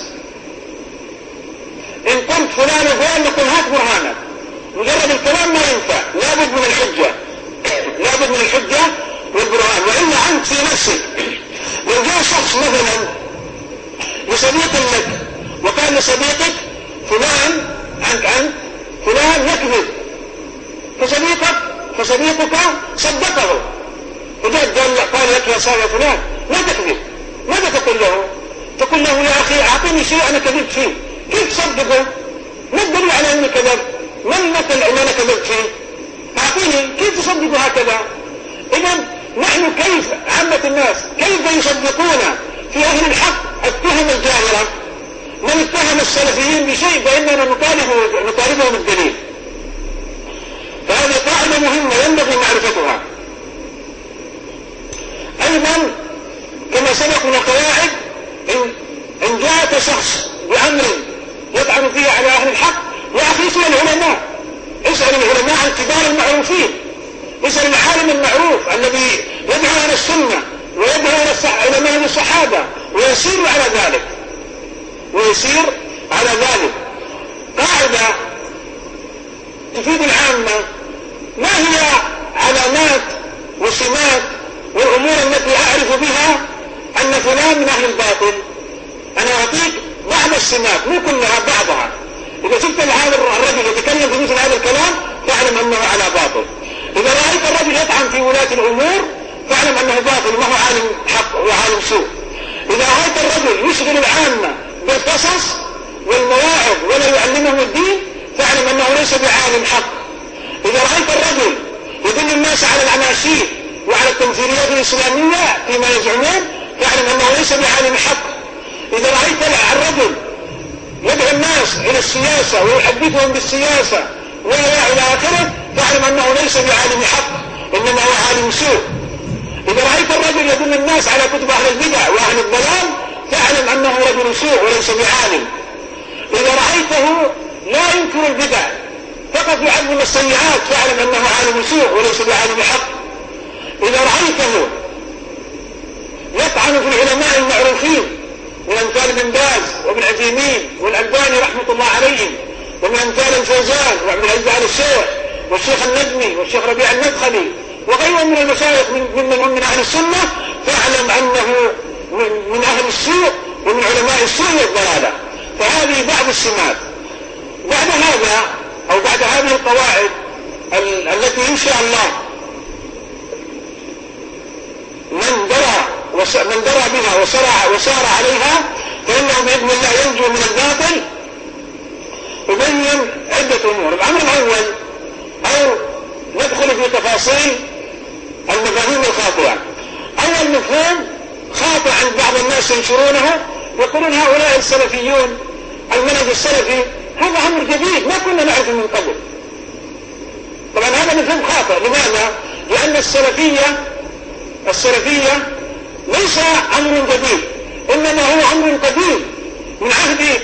إن قلت فلان وفلان نقول هات برهانك. مجرد الكلام ما ينفع، لابد من الحجة لابد من الحجة والبرهان. وإلا عنك في نفسك لو جاء شخص مثلا لصديق لك وقال لصديقك فلان عنك عنك فلان يكذب، فصديقك فصديقك صدقه وجاء قال لك يا صاحب فلان لا تكذب، ماذا تقول له؟ تقول له يا أخي أعطيني شيء أنا كذبت فيه. كيف تصدقه؟ ما الدليل على أني كذب؟ ما المثل أن أنا كذبت فيه؟ أعطيني كيف تصدقه هكذا؟ إذن نحن كيف عامة الناس كيف يصدقون في أهل الحق التهم الجاهلة؟ من اتهم السلفيين بشيء فإننا نطالبه نطالبهم الدليل. فهذه قاعدة مهمة ينبغي معرفتها. أيضا كما سبق من القواعد إن, إن جاءك شخص بأمر يطعن فيه على أهل الحق يا أخي اسأل العلماء، اسأل العلماء الكبار المعروفين، اسأل العالم المعروف الذي يدعو إلى السنة ويدعو إلى منهج الصحابة ويسير على ذلك ويسير على ذلك. قاعدة تفيد العامة. ما هي علامات وسمات والأمور التي أعرف بها أن فلان من أهل الباطل؟ أنا أعطيك بعض السمات مو كلها بعضها. إذا شفت هذا الرجل يتكلم في مثل هذا الكلام فاعلم أنه على باطل. إذا رأيت الرجل يطعن في ولاة الأمور فاعلم أنه باطل ما هو عالم حق وعالم سوء. إذا رأيت الرجل يشغل العامة بالقصص والمواعظ ولا يعلمهم الدين فاعلم أنه ليس بعالم حق. إذا رأيت الرجل يدل الناس على الأناشيد وعلى التمثيليات الإسلامية فيما يزعمون فاعلم أنه ليس بعالم حق. إذا رأيت الرجل يدعو الناس إلى السياسة ويحدثهم بالسياسة وإلى آخره، فاعلم أنه ليس بعالم حق، إنما هو عالم سوء. إذا رأيت الرجل يدل الناس على كتب أهل البدع وأهل الضلال، فاعلم أنه رجل سوء وليس بعالم. إذا رأيته لا ينكر البدع فقط يعلم السيئات، فاعلم أنه عالم سوء وليس بعالم حق. إذا رأيته يطعن في العلماء المعروفين من أمثال ابن باز وابن عثيمين والألباني رحمة الله عليهم، ومن أمثال الفوزان وعبد العزيز آل الشيخ والشيخ النجمي والشيخ ربيع المدخلي وغيرهم من المشايخ من هم من أهل السنة، فاعلم أنه من أهل السوء ومن علماء السوء والضلالة. فهذه بعض السمات. بعد هذا أو بعد هذه القواعد التي إن شاء الله من درى من درى بها وسار, وسار عليها فإنه بإذن الله ينجو من الباطل. أبين عدة أمور. الأمر الأول أو ندخل في تفاصيل المفاهيم الخاطئة. أول مفهوم خاطئ عند بعض الناس ينشرونه، يقولون هؤلاء السلفيون المنهج السلفي هذا أمر جديد ما كنا نعرفه من قبل. طبعا هذا مفهوم خاطئ. لماذا؟ لأن السلفية السلفية ليس أمر جديد، إنما هو أمر قديم من عهد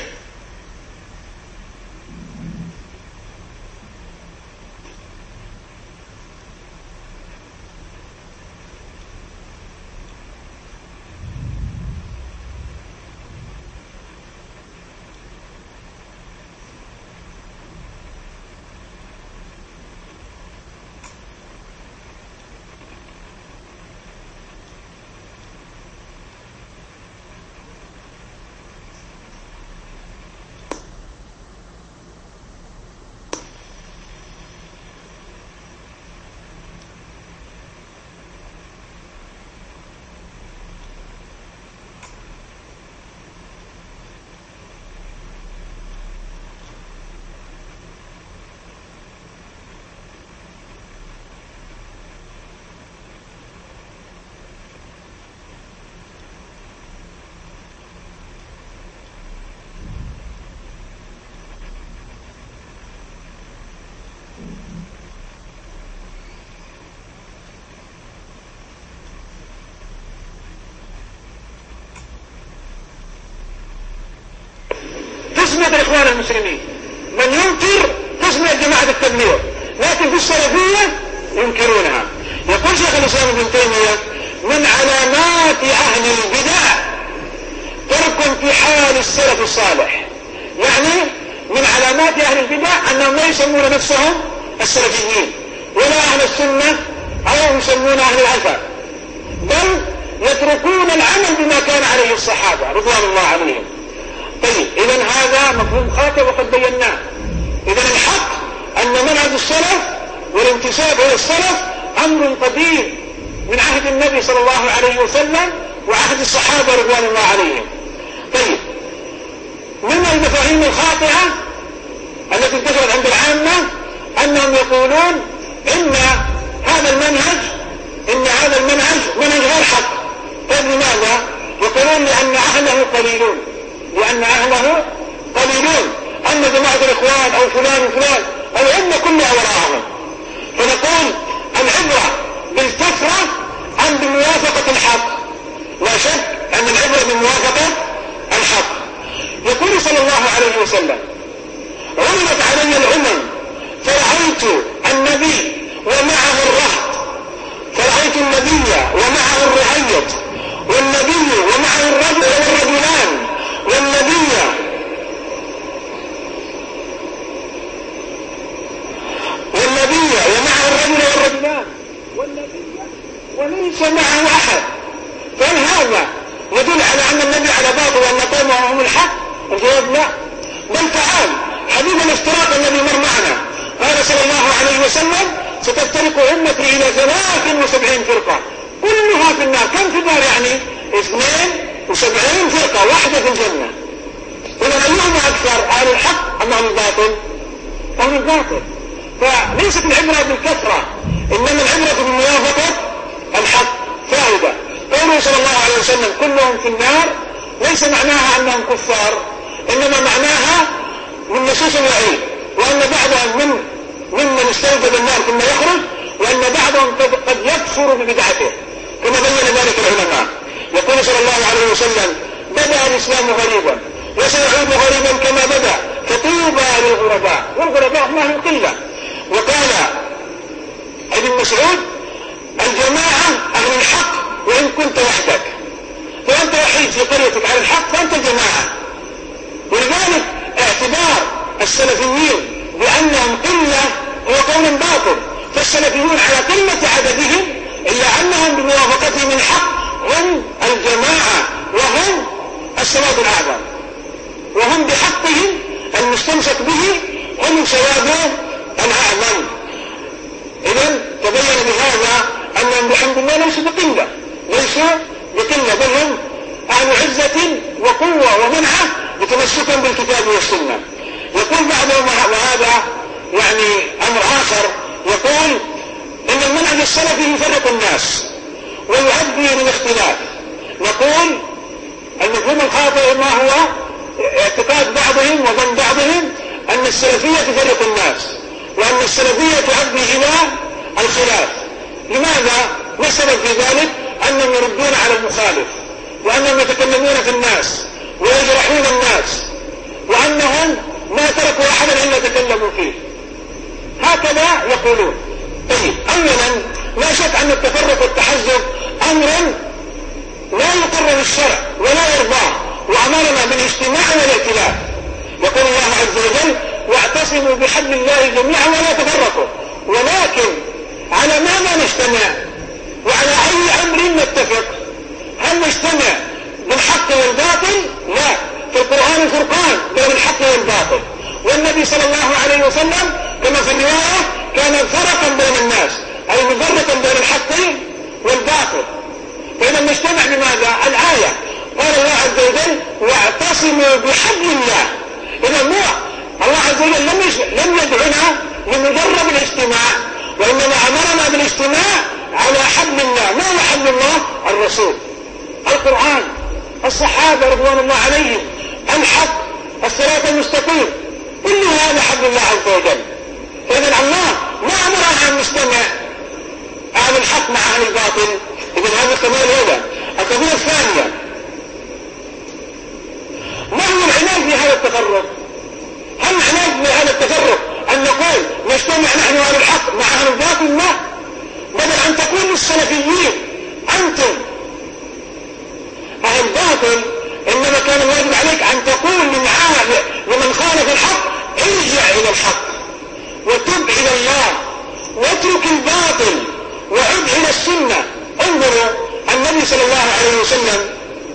تسمية الإخوان المسلمين. من ينكر تسمية جماعة التبليغ، لكن في السلفية ينكرونها. يقول شيخ الإسلام ابن تيمية: من علامات أهل البدع ترك انتحال السلف الصالح. يعني من علامات أهل البدع أنهم لا يسمون نفسهم السلفيين ولا أهل السنة أو يسمون أهل الأثر، بل يتركون العمل بما كان عليه الصحابة رضوان الله عليهم. طيب إذن هذا مفهوم خاطئ وقد بيناه. إذن الحق أن منهج السلف والانتساب إلى السلف أمر قديم من عهد النبي صلى الله عليه وسلم وعهد الصحابة رضوان الله عليهم. طيب من المفاهيم الخاطئة التي انتشرت عند العامة أنهم يقولون إن هذا المنهج إن هذا المنهج منهج غير حق. طيب لماذا؟ يقولون لأن أهله قليلون لأن أهله قليلون أن جماعة الإخوان أو فلان وفلان الأمة كلها وراءهم. فنقول العبرة بالكثرة أم بموافقة الحق؟ لا شك أن العبرة بموافقة الحق. يقول صلى الله عليه وسلم: عرضت علي الأمم فرأيت النبي ومعه الرهط، فرأيت النبي ومعه الرعية، والنبي ومعه الرجل والرجلان، والنبي والنبي ومعه الرجل والرجلان، والنبي وليس معه أحد. فهل هذا يدل على أن النبي على باطل وأن قومه هم الحق؟ الجواب لا. بل تعال حديث الافتراق الذي مر معنا، قال صلى الله عليه وسلم: ستفترق أمتي إلى ثلاث وسبعين فرقة كلها في النار. كم في النار يعني؟ اثنين وسبعين فرقة، واحدة في الجنة. إذا أيهم أكثر، أهل الحق أم أهل الباطل؟ أهل الباطل. فليست العبرة بالكثرة، إنما العبرة بموافقة الحق. فائدة قوله صلى الله عليه وسلم: كلهم في النار، ليس معناها أنهم كفار، إنما معناها تخصيص وعيد، وأن بعضهم من ممن استوجب النار ثم يخرج، وأن بعضهم قد, قد يكفر ببدعته كما بين ذلك العلماء. يقول صلى الله عليه وسلم: بدأ الإسلام غريبا وسيعود غريبا كما بدأ، فطوبى للغرباء، والغرباء ما هم قلة. وقال ابن مسعود: الجماعة أهل الحق وإن كنت وحدك، فأنت وحيد في قريتك على الحق فأنت جماعة. ولذلك اعتبار السلفيين بأنهم قلة هو قول باطل، فالسلفيون على قلة عددهم إلا أنهم بموافقتهم الحق هم الجماعة وهم السواد الأعظم، وهم بحقهم المستمسك به هم سواد الأعظم. إذن تبين بهذا أنهم بحمد الله ليسوا بقلة، ليسوا بقلة، بل هم أهل عزة وقوة ومنعة بتمسكا بالكتاب والسنة. يقول بعضهم، وهذا يعني أمر آخر، يقول إن المنهج السلفي يفرق الناس ويؤدي للاختلاف. نقول المفهوم الخاطئ ما هو اعتقاد بعضهم وظن بعضهم أن السلفية تفرق الناس، وأن السلفية تؤدي إلى الخلاف. لماذا؟ ما السبب في ذلك؟ أنهم يردون على المخالف، وأنهم يتكلمون في الناس ويجرحون الناس، وأنهم ما تركوا أحدا إلا تكلموا فيه، هكذا يقولون. طيب، أولا لا شك أن التفرق والتحزب أمر لا يقر الشرع ولا يرضاه، وأمرنا بالاجتماع والائتلاف. يقول الله عز وجل: واعتصموا بحبل الله جميعا ولا تفرقوا. ولكن على ماذا نجتمع؟ وعلى أي أمر نتفق؟ هل نجتمع بالحق والباطل؟ لا، في القرآن فرقان بين الحق والباطل، والنبي صلى الله عليه وسلم كما في الرواية كان فرقا بين الناس، أي مفرقا بين الحق والباطل. فإذا نجتمع بماذا؟ الآية قال الله عز وجل: واعتصموا بحبل الله. إذا الله عز وجل لم لم يدعنا لمجرد الاجتماع، وإنما أمرنا بالاجتماع على حبل الله. ما هو حبل الله؟ الرسول، القرآن، الصحابة رضوان الله عليهم، الحق، الصراط المستقيم، كل هذا حبل الله عز وجل. فإذا الله ما أمرنا أن نجتمع أهل الحق مع أهل الباطل. إذن هذه القضية الأولى. القضية الثانية: ما هو العناد في هذا التفرق؟ هل العناد في هذا التفرق أن نقول نجتمع نحن أهل الحق مع أهل الباطل؟ لا، بدل أن تقول للسلفيين أنتم أهل الباطل، إنما كان الواجب عليك أن تقول لمن خالف الحق: ارجع إلى الحق وتب إلى الله واترك الباطل وعد إلى السنة. انظروا النبي صلى الله عليه وسلم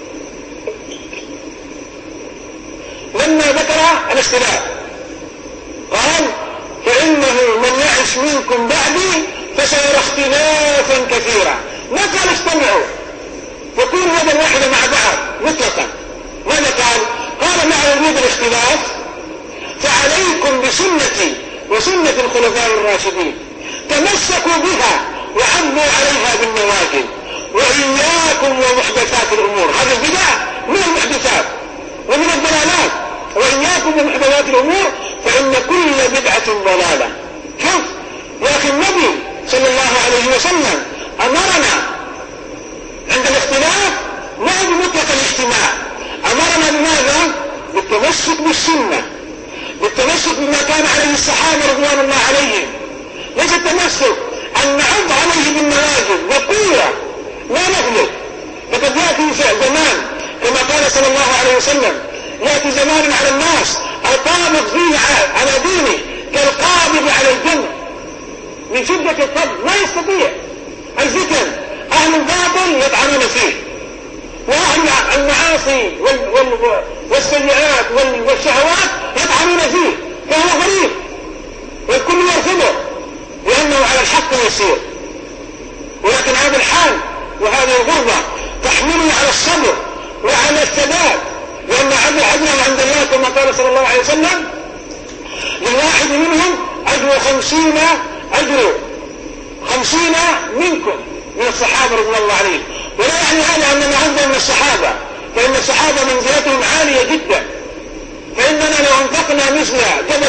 لما ذكر الاختلاف قال: فإنه من يعش منكم بعدي فسيرى اختلافا كثيرا. ما قال اجتمعوا وكونوا يدا واحدة مع بعض مطلقا. ماذا قال؟ قال: مع وجود الاختلاف فعليكم بسنتي وسنة الخلفاء الراشدين، تمسكوا بها وعضوا عليها بالنواجذ، وإياكم ومحدثات الأمور. هذا البدع من المحدثات ومن الضلالات. وإياكم ومحدثات الأمور فإن كل بدعة ضلالة. شوف يا أخي، النبي صلى الله عليه وسلم أمرنا عند الاختلاف لا بمطلق الاجتماع، أمرنا بماذا؟ بالتمسك بالسنة، بالتمسك بما كان عليه الصحابة رضوان الله عليهم. ليس التمسك أن نعض عليه بالنواجذ بقوة لا نغلب. لقد يأتي زمان كما قال صلى الله عليه وسلم: يأتي زمان على الناس القابض فيه على دينه كالقابض على الجنة، من شدة القبض ما يستطيع. الفتن أهل الباطل يطعنون فيه، وأهل المعاصي والسيئات والشهوات يطعنون فيه، فهو غريب والكل يرفضه لأنه على الحق يسير. ولكن هذا الحال وهذه الغربة تحملنا على الصبر وعلى الثبات، لأن أجرهم عند الله كما قال صلى الله عليه وسلم: للواحد منهم أجر خمسين أجر خمسين منكم من الصحابة رضي الله عليهم. ولا يعني هذا أننا أفضل من الصحابة، فإن الصحابة منزلتهم عالية جدا، فإننا لو أنفقنا مثل جبل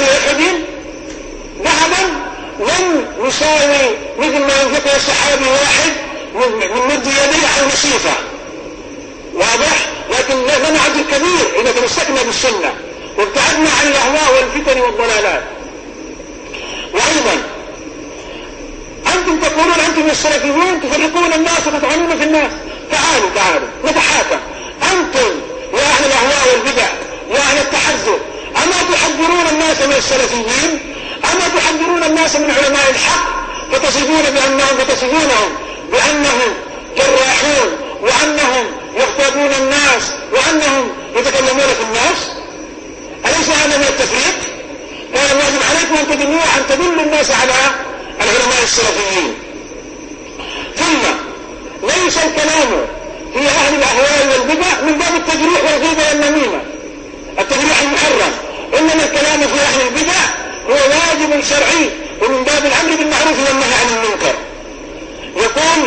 مثل ما ينفقه الصحابي واحد من مد يديه على المصيفة، واضح؟ لكن لنا عدد كبير إذا تمسكنا بالسنة وابتعدنا عن الأهواء والفتن والضلالات. وأيضا أنتم تقولون أنتم السلفيون تفرقون الناس وتطعنون في الناس. تعالوا تعالوا نتحاكم. أنتم يا أهل الأهواء والبدع يا أهل التحذر، أما تحذرون الناس من السلفيين؟ أما تحذرون الناس من علماء الحق فتصفون بأنهم فتصفونهم بأنهم جراحون وأنهم يغتابون الناس وأنهم يتكلمون في الناس؟ أليس هذا من التفريق؟ كان الواجب عليكم أن تدلوا أن تدلوا الناس على العلماء السلفيين. ثم ليس الكلام في أهل الأهواء والبدع من باب التجريح والغيبة والنميمة، التجريح المحرم، إنما الكلام في أهل البدع هو واجب شرعي ومن باب الأمر بالمعروف والنهي عن المنكر. يقول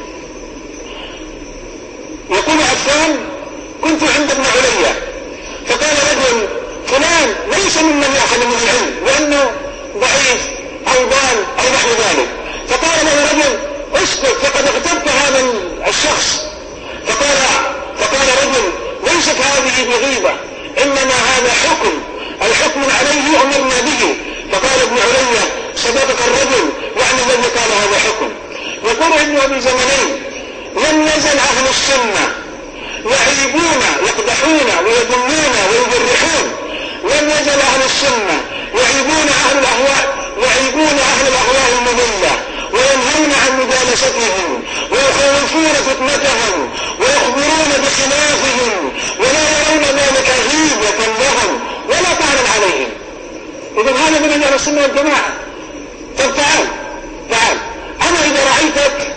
يقول عفان: كنت عند ابن عليا فقال رجل: فلان ليس ممن يأخذ من العلم لأنه ضعيف أو ضال أو نحو ذلك. فقال له رجل: اسكت فقد اغتبت هذا الشخص. فقال فقال رجل: ليست هذه بغيبة، إنما هذا حكم، الحكم عليه أمرنا به. فقال ابن عليا: صدقك الرجل، يعني الذي قال هذا حكم. يقول ابن أبي زمنين: لم يزل أهل السنة يعيبون يقدحون ويذمون ويجرحون، لم يزل أهل السنة يعيبون أهل الأهواء يعيبون أهل الأهواء المضلة وينهون عن مجالستهم ويخوفون فتنتهم ويخبرون بخلافهم ولا يرون ذلك غيبة لهم ولا طعنا عليهم. إذن هذا من أهل السنة والجماعة. طب تعال تعال أنا إذا رأيتك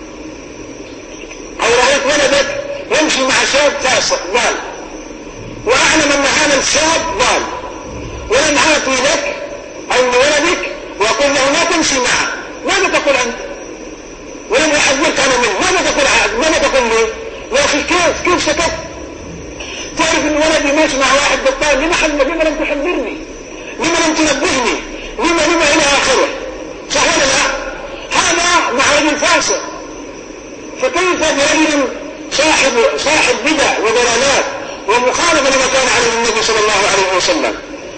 أو رأيت ولدك يمشي مع شاب فاسق ضال وأعلم أن هذا الشاب ضال، ولم آتي لك أو لولدك وأقول له لا تمشي معه، ماذا تقول أنت؟ ولم أحذرك أنا منه، ماذا تقول ماذا تقول لي؟ يا أخي كيف كيف سكت؟ تعرف أن ولدي ماشي مع واحد بطال، لما حذر لما لم تحذرني؟ لما لم تنبهني؟ لما لما إلى آخره؟ صح ولا لا؟ هذا مع رجل فاسق. فكيف برجل صاحب صاحب بدع وضلالات ومخالفة لما كان عليه النبي صلى الله عليه وسلم؟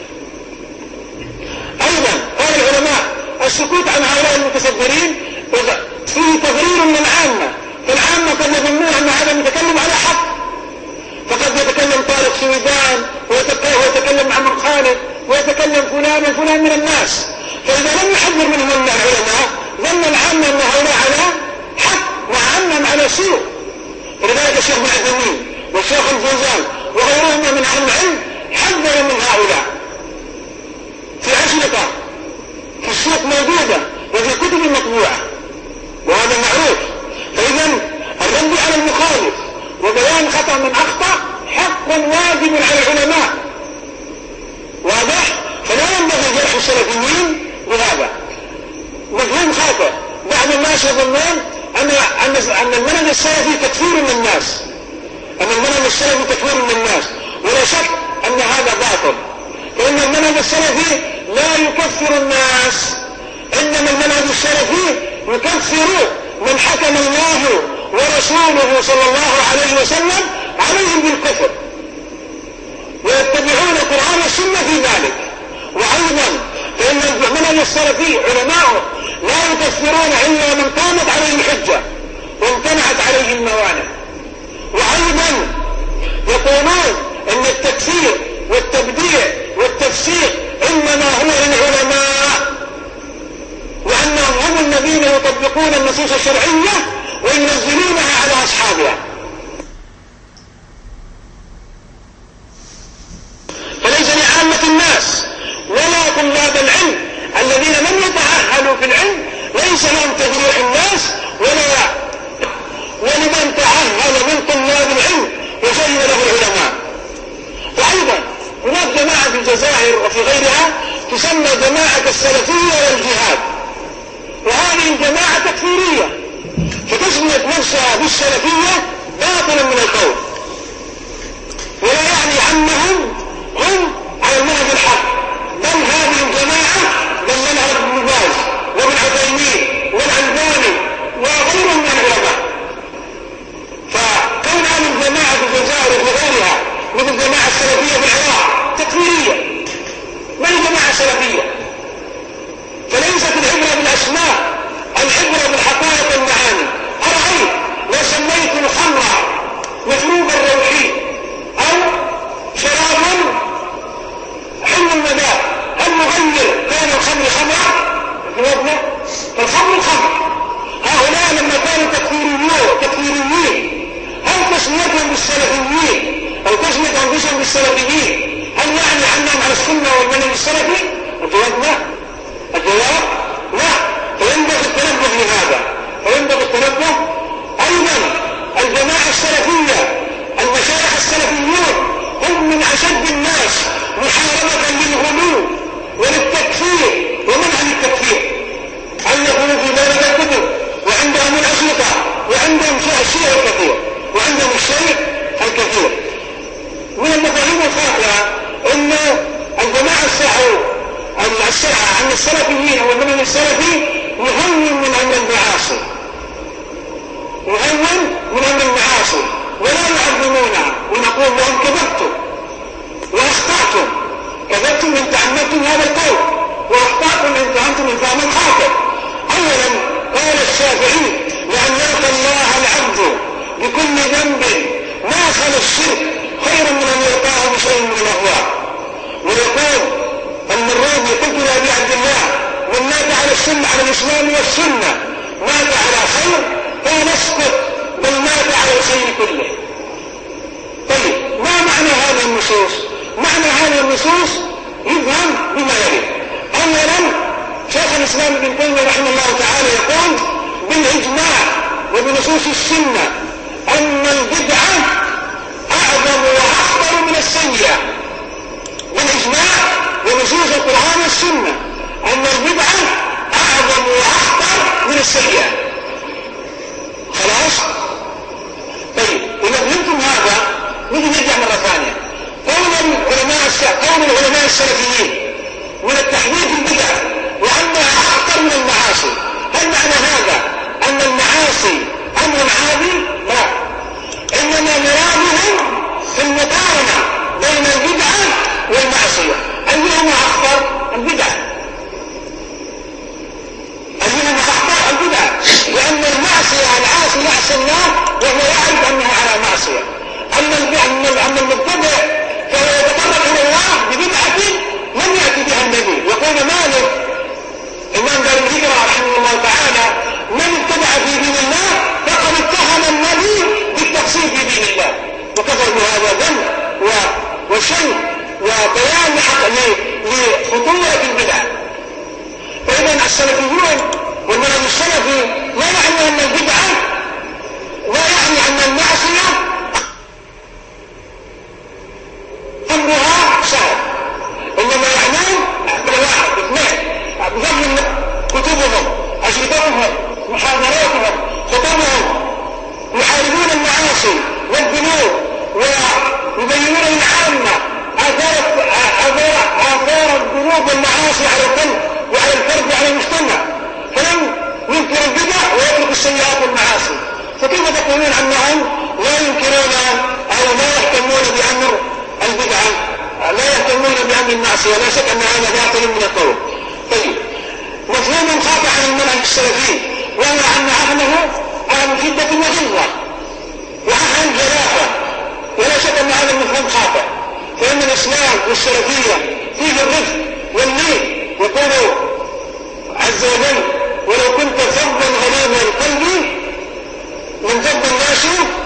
أيضا قال العلماء: السكوت عن هؤلاء المتصدرين فيه تغرير من العامة، فالعامة قد يظنون أن هذا المتكلم على حق، فقد يتكلم طارق سويدان ويتكلم مع من خالد ويتكلم فلان وفلان من الناس، فإذا لم يحذر منهم العلماء ظن العامة أن هؤلاء على حق مع أنهم على سوء. ولذلك الشيخ ابن عثيمين والشيخ الفوزان وغيرهما من أهل العلم حذروا من هؤلاء في أشرطة في السوق موجودة وفي كتب مطبوعة، وهذا معروف. فإذا الرد على المخالف وبيان خطأ من أخطأ حق واجب على العلماء، واضح؟ فلا ينبغي جرح السلفيين بهذا مفهوم خاطئ. بعض الناس يظنون أن أن المنهج السلفي تكفير للناس، أن المنهج السلفي تكفير للناس، ولا شك أن هذا باطل، فإن المنهج السلفي لا يكفر الناس، إنما المنهج السلفي يكفر من حكم الله ورسوله صلى الله عليه وسلم عليهم بالكفر ويتبعون القرآن والسنة في ذلك. وأيضا فإن المنهج السلفي علماء لا يكفرون إلا من قامت عليه الحجة وامتنعت عليه الموانع. وأيضا يقولون أن التكفير والتبديع والتفسيق إنما هو للعلماء، وأنهم هم الذين يطبقون النصوص الشرعية وينزلونها على أصحابها. فليس لعامة الناس ولا طلاب العلم الذين لم يتأهلوا في العلم ليس لهم تجريح الناس ولا ولمن تأهل من طلاب العلم وزين له العلماء. وأيضا هناك جماعة في الجزائر وفي غيرها تسمى جماعة السلفية والجهاد، وهذه الجماعة تكفيرية، فتسمية نفسها بالسلفية باطلا من القول، ولا يعني أنهم هم على المنهج الحق، بل هذه الجماعة دللها ابن باز وابن عثيمين والألباني الخمر خمرا جوابنا فالخمر خمر. هؤلاء لما كانوا تكفيريين تكفيريين هل تسميتهم بالسلفيين أو تسمية أنفسهم بالسلفيين هل يعني عنهم على السنة والمنهج السلفي؟ الجواب لا. الجواب لا. فينبغي التنبه لهذا، فينبغي التنبه أيضا. الجماعة السلفية المشايخ السلفيون هم من أشد الناس محاربة للغلو وللتكفير ومنع التكفير. ألفوا في ذلك الكتب وعندهم الأشرطة وعندهم الشيء الكثير وعندهم الشيء الكثير. من المفاهيم الخاطئة أن الجماعة الساعة عن السلفيين والمنهج السلفي يهون من أمر المعاصي، يهون من أمر المعاصي ولا يعظمونها، ونقول لهم كذبتم واخطأتم، كذبتم إن تعمدتم هذا القول واخطأتم إن فهمتم الفهم الخاطئ. أولا قال الشافعي لأن يلقى الله العبد بكل ذنب ما خلا الشرك خير من أن يلقاه بشيء من الأهواء. ويقول المروزي قلت لأبي عبد الله من مات على السنة على الإسلام والسنة مات على خير فنسكت بل مات على الخير كله. طيب ما معنى هذه النصوص؟ معنى هذه النصوص يفهم بما يلي. أولا شيخ الإسلام ابن تيمية رحمه الله تعالى يقول بالإجماع وبنصوص السنة أن البدعة أعظم وأخطر من السيئة. بالإجماع ونصوص القرآن والسنة أن البدعة أعظم وأخطر من السيئة. خلاص؟ طيب إذا فهمتم هذا نجي نرجع مرة ثانية. قول العلماء قول العلماء السلفيين من التحديد البدع وأنها أخطر من المعاصي، هل معنى هذا أن المعاصي أمر عادي؟ لا، إنما مرادهم في المقارنة بين البدعة والمعصية أيهما أخطر؟ البدعة. أيهما أخطر؟ البدعة، لأن المعصية العاصي يعصي الله وهو يعرف أنه على معصية. أما المبتدع فهو يتقرب إلى الله ببدعة لم يأتي بها النبي. يقول مالك إمام دار الهجرة رحمه الله تعالى من ابتدع في دين الله فقد اتهم النبي بالتقصير في دين الله وكفر بهذا ذنب وشيء وبيان لخطورة البدعة. فإذا السلفيون والمنهج السلفي لا يعني أن البدعة لا يعني أن المعصية أمرها سهل، إنما يعنون بالواحد اثنين بفضل كتبهم أجوبتهم محاضراتهم خطبهم يحاربون المعاصي والذنوب ويبينون للعامة آثار آثار الذنوب والمعاصي على القلب وعلى الفرد وعلى المجتمع، فلم ينكر البدع ويترك السيئات والمعاصي. فكيف تقولون أنهم لا ينكرون أو لا يهتمون بأمر البدعة، لا يهتمون بأمر المعصية؟ لا شك أن هذا باطل من القول. طيب مفهوم خاطئ عن المنهج السلفي وهو أن أهله أهل شدة وغلظة وأهل جلافة، ولا شك أن هذا المفهوم خاطئ، فإن الإسلام والسلفية فيه الرفق واللين. يقول عز وجل ولو كنت فظا غليظ القلب لانفض الناس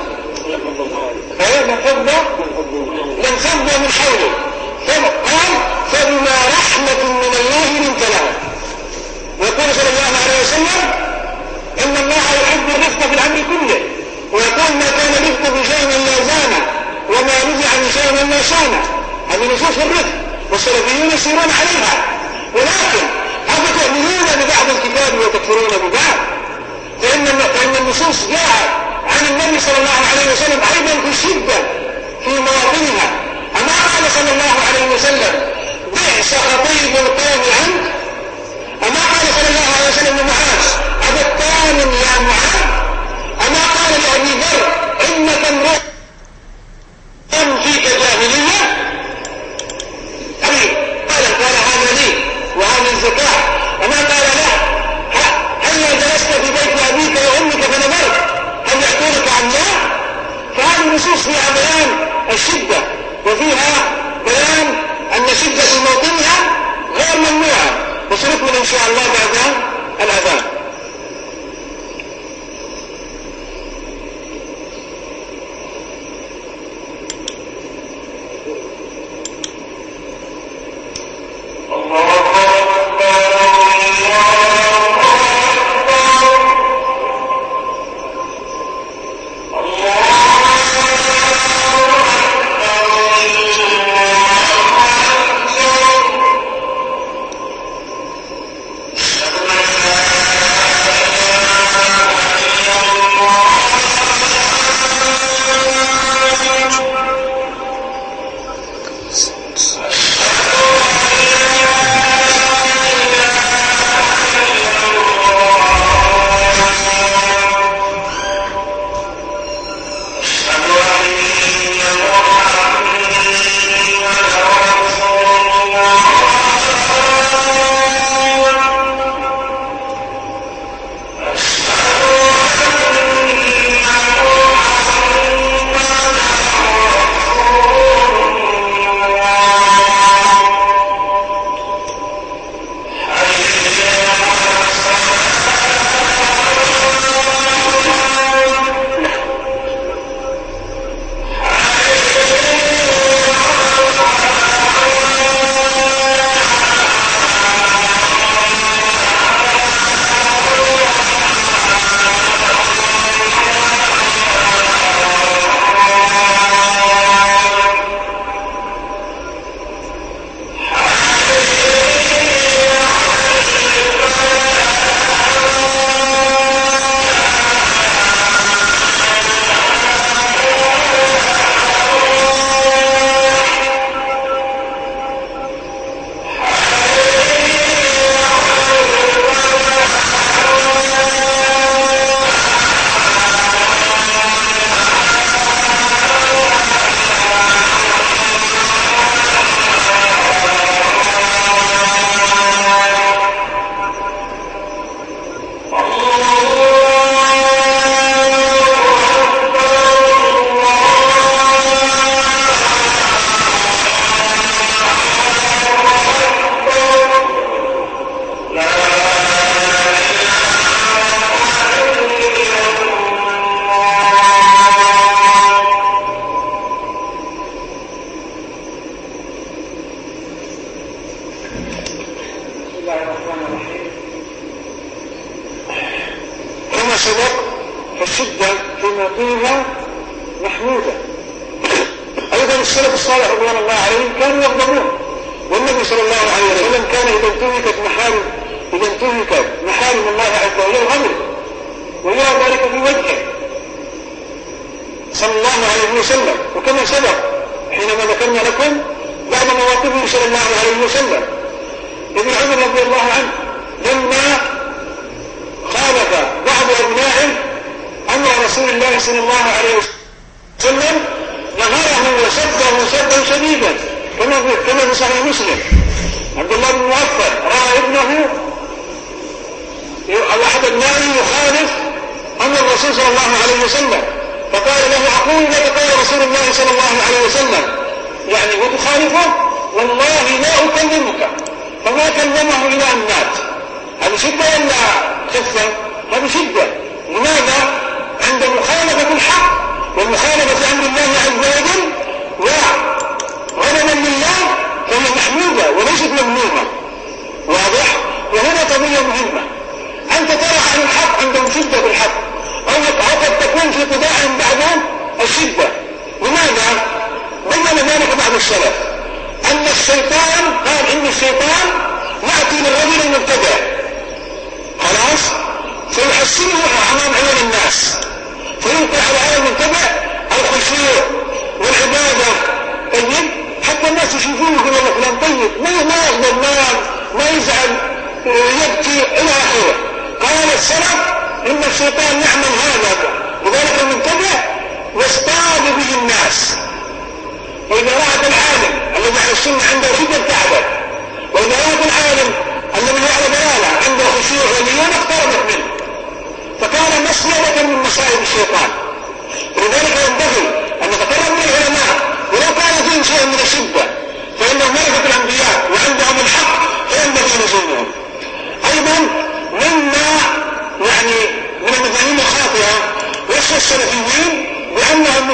لانفضوا من حوله، قال فبما رحمة من الله لنت لهم. ويقول صلى الله عليه وسلم إن الله يحب الرفق في الأمر كله، ويقول ما كان رفق بشيء إلا زانه وما نزع من شيء إلا شانه. هذه نصوص الرفق والسلفيون يسيرون عليها. ولكن هل تؤمنون ببعض الكتاب وتكفرون ببعض؟ فإن فإن النصوص جاءت عن النبي صلى الله عليه وسلم أيضا بشدة في مواطنها. أما قال صلى الله عليه وسلم بئس خطيب القوم عنك؟ أما قال صلى الله عليه وسلم لمعاذ أبتان يا معاذ؟ أما قال لأبي ذر إنك امرؤ فيك جاهلية؟ طيب قال قال هذا لي وهذا الزكاة. أما قال له هل جلست في بيت أبيك وأمك فنظرت هل يأتونك عن الله؟ فهذه النصوص فيها بيان الشدة وفيها بيان إن شاء الله بعد الأذان.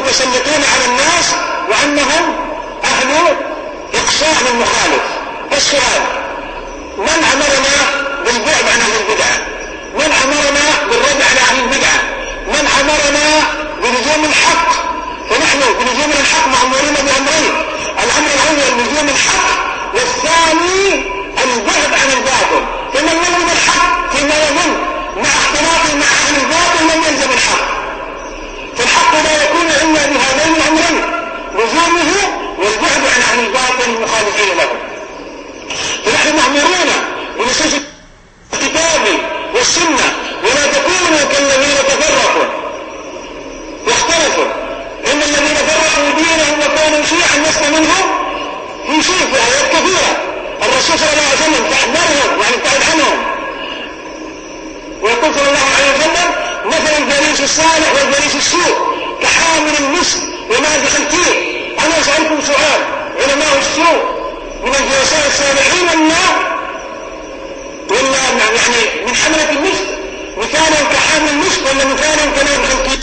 متسلطون على الناس وأنهم أهل إقصاء للمخالف. السؤال: من أمرنا بالبعد عن أهل البدعة؟ من أمرنا بالرد على أهل البدعة؟ من أمرنا بلزوم الحق؟ فنحن بلزوم الحق مأمورين بأمرين: الأمر الأول لزوم الحق، والثاني البعد عن الباطل. فمن يلزم الحق فيما يظن مع اختلاطه مع أهل الباطل لم يلزم الحق، فالحق لا يكون إلا بهذين الأمرين: لزومه والبعد عن أهل الباطل المخالفين له. فنحن مأمورون بنصوص الكتاب والسنة: ولا تكونوا كالذين تفرقوا واختلفوا إن الذين فرقوا دينهم وكانوا شيعا لست منهم في شيء. في آيات كثيرة الرسول صلى الله عليه وسلم تحذرهم يعني ابتعد عنهم، ويقول صلى الله عليه وسلم: مثل الجليس الصالح والجليس السوء كحامل المسك ومازح الكير. أنا أسألكم سؤال: علماء السوء من الجلساء الصالحين ولا ولا يعني من حملة المسك مثالا كحامل المسك ولا مثالا كمازح الكير؟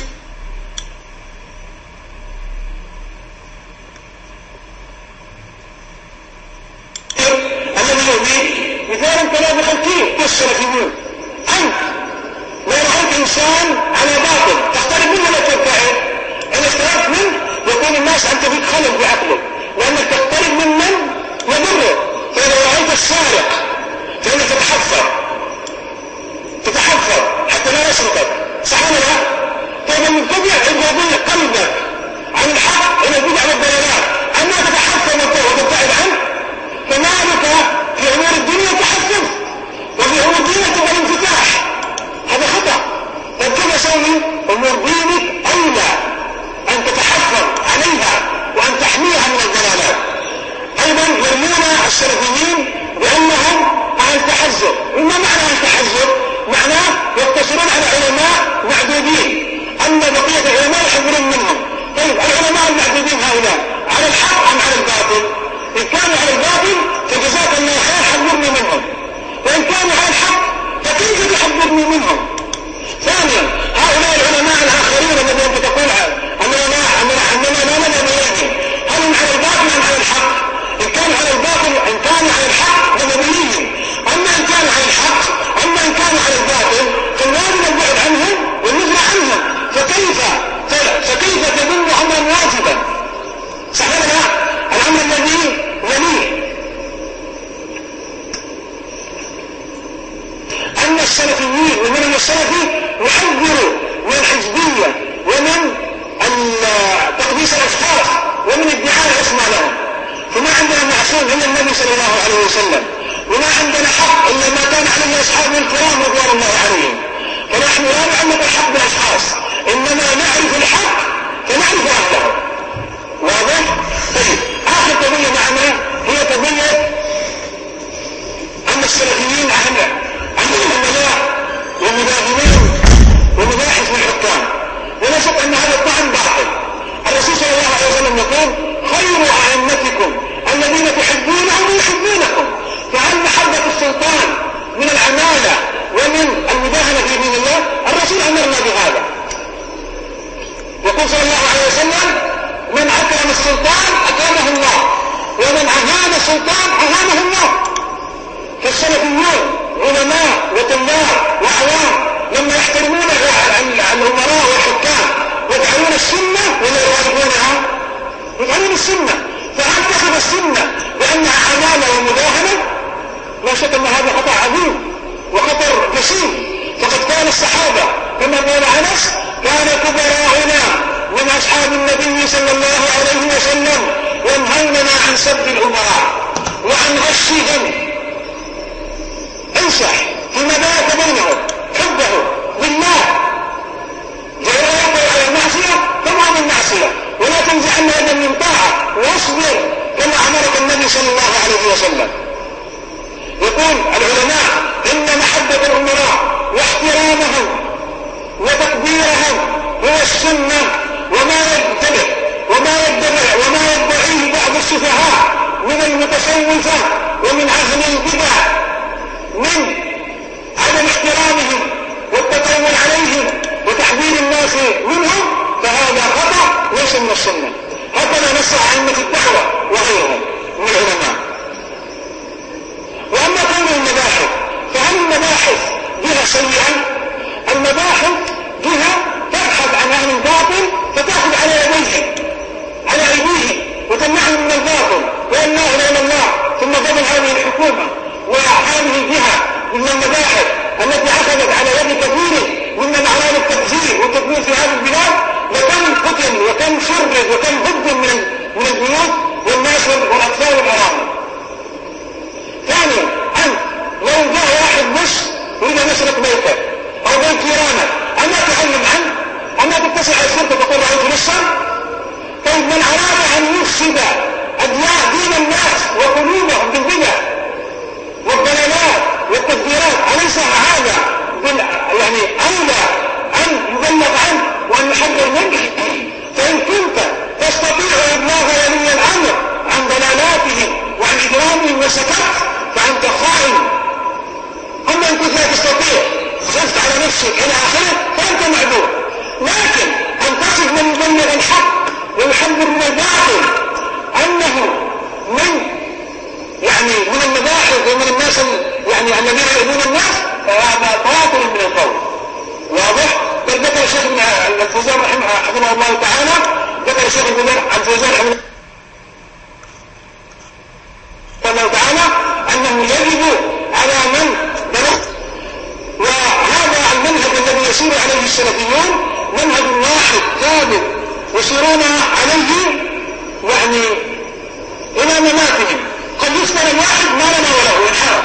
الذي يؤذيه مثالا كمازح الكير كالسلفيون. أنت لو رأيت إنسان على باطل تختلف منه ولا تبتعد؟ إن اختلفت منه يكون الناس أنت فيك خلل بعقله، لأنك تختلف ممن يضره. فإذا رأيت السارق فإنك تتحفظ تتحفظ حتى لا يسرقك، صح ولا لا؟ فإذا المبتدع يضيع قلبك عن الحق إلى البدع والضلالات، أما تتحفظ وتبتعد عنه. فمالك في أمور الدنيا تحفظ وفي أمور الدنيا تبقى الانفتاح، هذا خطأ. طيب كيف أسوي؟ أمور دينك أولى أن تتحفظ عليها وأن تحميها من الضلالات. أيضا يرمون السلفيين بأنهم أهل تحزب. وما معنى أهل تحزب؟ معناه يقتصرون على علماء معدودين، أما بقية العلماء يحذرون منهم. طيب العلماء المعدودين هؤلاء على الحق أم على الباطل؟ إن كانوا على الباطل فجزاك الله خير حذرني منهم، وإن كانوا على الحق فكيف تحذرني منهم؟ ثانيا هؤلاء العلماء الآخرين الذين تقول أننا أننا لا نذهب إليهم، هل هم على الباطل أم على الحق؟ إن كانوا على الباطل إن كانوا على الحق نذهب. أما إن كانوا على الحق أما إن كانوا على الباطل فالواجب البعد عنهم والنزل عنهم. فكيف فكيف تظن أمرا واجبا؟ صح ولا لا؟ الأمر الذي يليه أن السلفيين ومن السلفي يحذروا من الحزبية ومن تقديس الأشخاص ومن ادعاء العصمة لهم. فما عندنا معصوم إلا النبي صلى الله عليه وسلم، وما عندنا حق إلا ما كان عليه أصحابه الكرام رضوان الله عليهم. فنحن لا نعلق الحق بالأشخاص، إنما نعرف الحق فنعرف أهله. واضح؟ طيب آخر قضية معنا هي قضية أن السلفيين أهل عندهم عملاء ومداهمين ومباحث للحكام، ولا شك أن هذا الطعن باطل. الرسول صلى الله عليه وسلم يقول: خير أئمتكم الذين تحبونهم ويحبونكم. فهل محبة السلطان من العمالة ومن المداهنة في دين الله؟ الرسول أمرنا بهذا. يقول صلى الله عليه وسلم: من أكرم السلطان أكرمه الله، ومن أهان السلطان أهانه الله. فالسلفيون علماء وطلاب وعوام لما يحترمون الأمراء والحكام يفعلون السنة ولا يعرفونها؟ يفعلون السنة. فهل تأخذ السنة بأنها عمالة ومداهنة؟ لا شك أن هذا خطأ عظيم وخطر جسيم. فقد كان الصحابة كما قال أنس: كان كبراؤنا من أصحاب النبي صلى الله عليه وسلم ينهوننا عن سب الأمراء وعن غشهم. انصح فيما بات بينهم، حبه بالله، فإذا يقع على المعصية طبعا المعصية، ولا تنزع عنه يدا من طاعة، واصبر كما أمرك النبي صلى الله عليه وسلم. يقول العلماء: إن محبة الأمراء واحترامهم وتقديرهم هو السنة، وما يبتدع وما يدعي وما يدعيه بعض السفهاء من المتصوفة ومن أهل البدع من عدم احترامهم والتطول عليهم وتحذير الناس منهم، فهذا خطأ ليس من السنة. هكذا نص أئمة الدعوة وغيرهم من العلماء. وأما كون المباحث، فهل المباحث جهة سيئة؟ المباحث جهة تبحث عن أهل الباطل فتأخذ على يديه على أيديه وتمنعهم من الباطل ويمنعهم إلى الله. ثم قبل هذه الحكومة وهذه الجهة من المباحث التي أخذت على يد كثير ممن أراد التفجير والتدمير في هذه البلاد، وكم قتل وكم شرد وكم هدم من من البيوت والناس والأطفال والأرامل. ثانيا، أنت لو جاء واحد مش يريد أن يسرق بيتك أو بيت جيرانك، أما تعلم عنه؟ أما تتصل على الشرطة تقول رأيت لصا؟ طيب من أراد أن يفسد أدياء دين الناس وقلوبهم بالبدع والضلالات والتفجيرات، أليس هذا يعني أولى أن يبلغ عنه وأن يحذر منه؟ فإن كنت تستطيع إبلاغ ولي الأمر عن ضلالاتهم وعن إجرامهم وسكت فأنت خائن. أما إن كنت لا تستطيع خفت على نفسك إلى آخره فأنت معذور. لكن أن تصف من يبلغ الحق ويحذر من الباطل أنه من يعني من المباحث ومن الناس يعني الذين يؤذون الناس، فهذا باطل من القول. واضح؟ بل ذكر الشيخ الفوزان رحمه حفظه الله تعالى، ذكر الشيخ الفوزان رحمه الله تعالى أنه يجب على من بلغ، وهذا المنهج الذي يسير عليه السلفيون منهج واحد ثابت يسيرون عليه يعني إلى مماتهم. قد يذكر الواحد ما لنا وله وانحرف،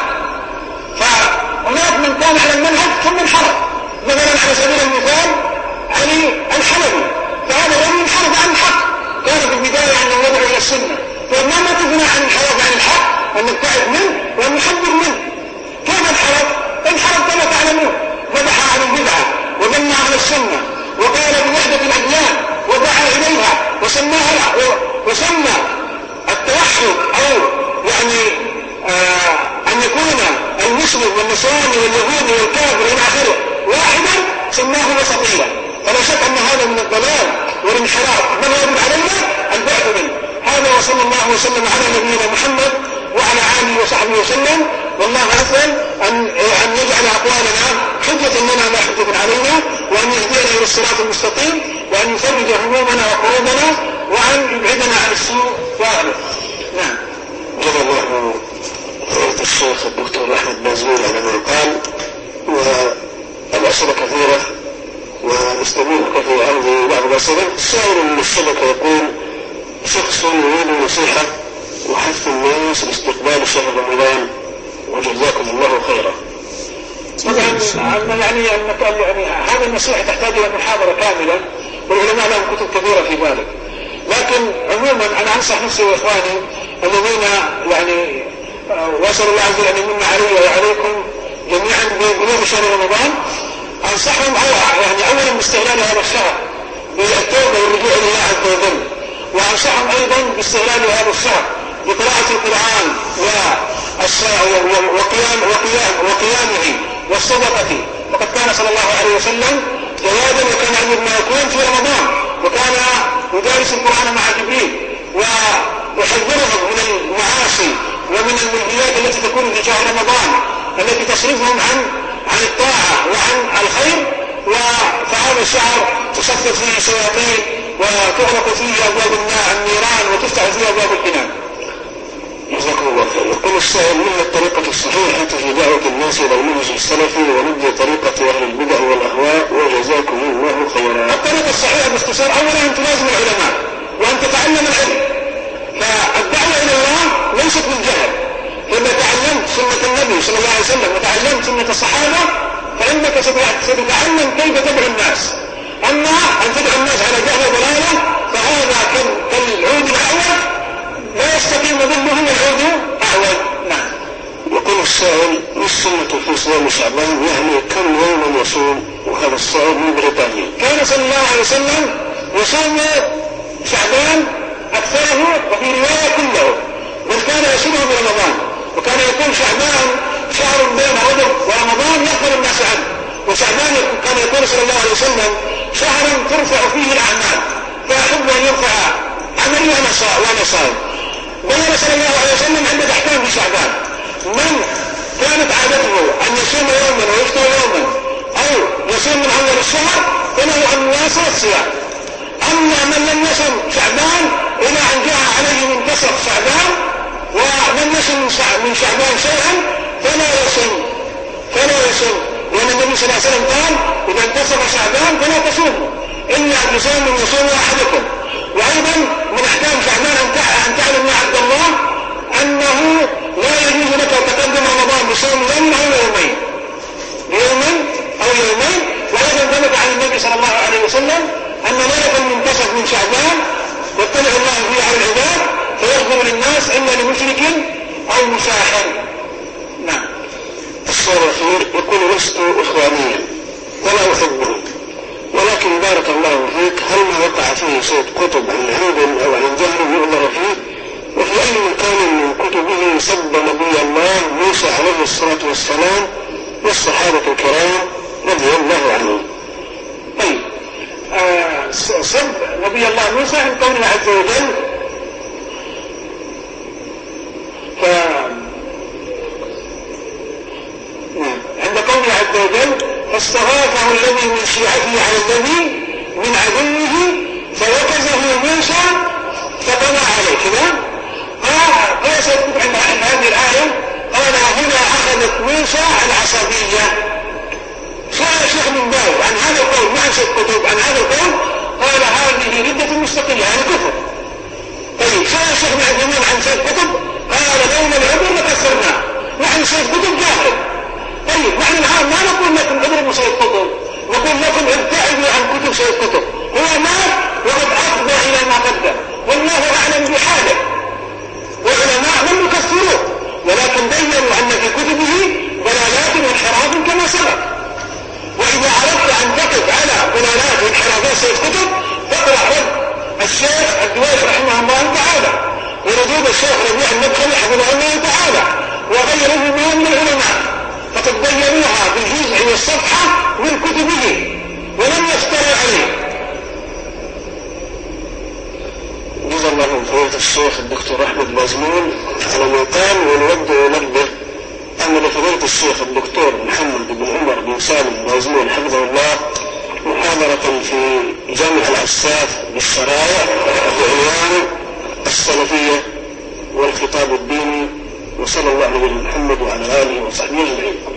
فهناك من كان على المنهج ثم انحرف. مثلا على سبيل المثال علي الحلبي، فهذا الرجل انحرف عن الحق، كان في البداية أنه يدعو إلى السنة، فما ما تغنى عن الانحراف عن الحق أن نبتعد منه وأن نحذر منه. كيف انحرف؟ انحرف كما تعلمون، مدح عن البدعة وذم عن السنة وقال بوحدة الأديان ودعا إليها وسماها وسمى التوحد أو يعني آه أن يكون المسلم والنصراني واليهودي والكافر إلى آخره واحدا سماه وسطيا. فلا شك أن هذا من الضلال والانحراف، بل يجب علينا البعد منه. هذا وصلى الله وسلم على نبينا محمد وعلى آله وصحبه وسلم. والله أسأل أن أن يجعل أقوالنا حجة لنا لا حجة علينا، وأن يهدينا إلى الصراط المستقيم، وأن يفرج همومنا وقلوبنا، وأن يبعدنا عن السوء وأهله. نعم. جزا الله فضيلة الشيخ الدكتور أحمد بازمول على ما قال، والأسئلة كثيرة ونستمر في عرض بعض الأسئلة. سائل من الشبكة يقول: شخص يريد نصيحة وحث الناس لاستقبال شهر رمضان وجزاكم الله خيرا. طبعا يعني يعني هذه النصيحة تحتاج إلى محاضرة كاملة، والعلماء لهم كتب كثيرة في ذلك. لكن عموما أنا أنصح نفسي وإخواني الذين يعني وأسأل الله عز وجل أن يمن علي وعليكم جميعا ببلوغ شهر رمضان، أنصحهم يعني أولا باستغلال هذا الشهر بالتوبة والرجوع إلى الله عز وجل، وأنصحهم أيضا باستغلال هذا الشهر بقراءة القرآن وقيام وقيام وقيامه والصدقة. وقد كان صلى الله عليه وسلم جوادا وكان يعمل ما يكون في رمضان، وكان يدارس القرآن مع جبريل ويحذرهم من المعاصي ومن المنهيات التي تكون في شهر رمضان التي تصرفهم عن عن الطاعة وعن الخير. فهذا الشهر تصفد فيه شياطين وتغلق فيه أبواب النيران وتفتح فيه أبواب الجنان. جزاكم الله خير. يقول السائل: ما هي الطريقة الصحيحة في دعوة الناس إلى المنهج السلفي ونبذ طريقة أهل البدع والأهواء وجزاكم الله خيرا؟ الطريقة الصحيحة باختصار أولا أن تلازم العلماء وأن تتعلم العلم. فالدعوة إلى الله ليست بالجهل، فإذا تعلمت سنة النبي صلى الله عليه وسلم وتعلمت سنة الصحابة فإنك ستتعلم كيف تدعو الناس. أما أن تدعو الناس على جهل وضلالة فهذا كالعود الأعوج لا يستقيم ظله العود أعوج. نعم. يقول السائل: ما السنة في صيام شعبان؟ يعني كم يوما يصوم؟ وهذا السائل من بريطانيا. كان صلى الله عليه وسلم يصوم شعبان أكثره وفي رواية كله، بل كان يصومه برمضان، وكان يكون شعبان شهر بين رجب ورمضان يقبل الناس عنه. وشعبان كان يقول صلى الله عليه وسلم: شهر ترفع فيه الأعمال، فأحب أن يرفع عملي وأنا صائم. بين صلى الله عليه وسلم عند أحكام في شعبان: من كانت عادته أن يصوم يوما ويفطر يوما أو يصوم من أول الشهر فله أن يواصل الصيام. أما من لم يصم شعبان إلى أن جاء عليه منتصف شعبان ومن يصم من شعبان شيئا فلا يصم فلا يصم لأن النبي صلى الله عليه وسلم قال: إذا انتصف شعبان فلا تصوموا إلا بصوم يصوم أحدكم. وأيضا من أحكام شعبان أن تعلم يا عبد الله أنه لا يجوز لك تقدم رمضان بصوم يوم أو يومين يوم أو يومين. وأيضا ثبت عن النبي صلى الله عليه وسلم أن ليلة المنتصف من شعبان يطلع الله فيه على العباد فيغفر للناس إما لمشرك أو مساحر. نعم. السؤال الأخير يقول: لست إخوانيا ولا أحبه، ولكن بارك الله فيك، هل ما وقع فيه شيء كتب عن عمد أو عن جهل يؤمر فيه؟ وفي أي مكان من كتبه سب نبي الله موسى عليه الصلاة والسلام والصحابة الكرام رضي الله عنهم؟ طيب، آه سب نبي الله موسى عن قوله عز وجل: ف... عند قوله عز وجل: فاستغاثه الذي من شيعته على الذي من عدوه فوكزه موسى فقضى عليه. كذا قال سيكتب عن هذه الآية: قال: هنا أخذت موسى العصبية. سؤال الشيخ من باز عن هذا القول مع شيخ كتب عن هذا القول، قال: هذه ردة مستقلة، يعني كفر. طيب، سؤال الشيخ من عثيمين عن شيخ كتب، قال: لولا العذر لكسرناه. نحن شيخ كتب جاهل. طيب، نحن الآن ما نقول لكم اضربوا شيخ كتب، نقول لكم ابتعدوا عن كتب شيخ كتب. هو مات وقد أفضى إلى ما قدم، والله أعلم بحاله. والعلماء لم يكفروه، ولكن بينوا أن في كتبه ضلالات وانحراف كما سبق. وإذا أردت أن تقف على ضلالات وانحرافات شيخ كتب فاقرأ رد الشيخ الدويش رحمه الله تعالى، وردود الشيخ ربيع المدخلي حفظه الله تعالى، وغيره من العلماء، فقد بينوها بالجزء والصفحة من كتبه ولم يفتروا عليه. جزا الله من فضيلة الشيخ الدكتور أحمد بازمون على ما قال. ونود وننبه أن لفضيلة الشيخ الدكتور محمد بن عمر بن سالم بازمون حفظه الله محاضرة في جامع العساف بالشرائع بعنوان السلفية والخطاب الديني، وصلى الله على محمد وعلى آله وصحبه أجمعين.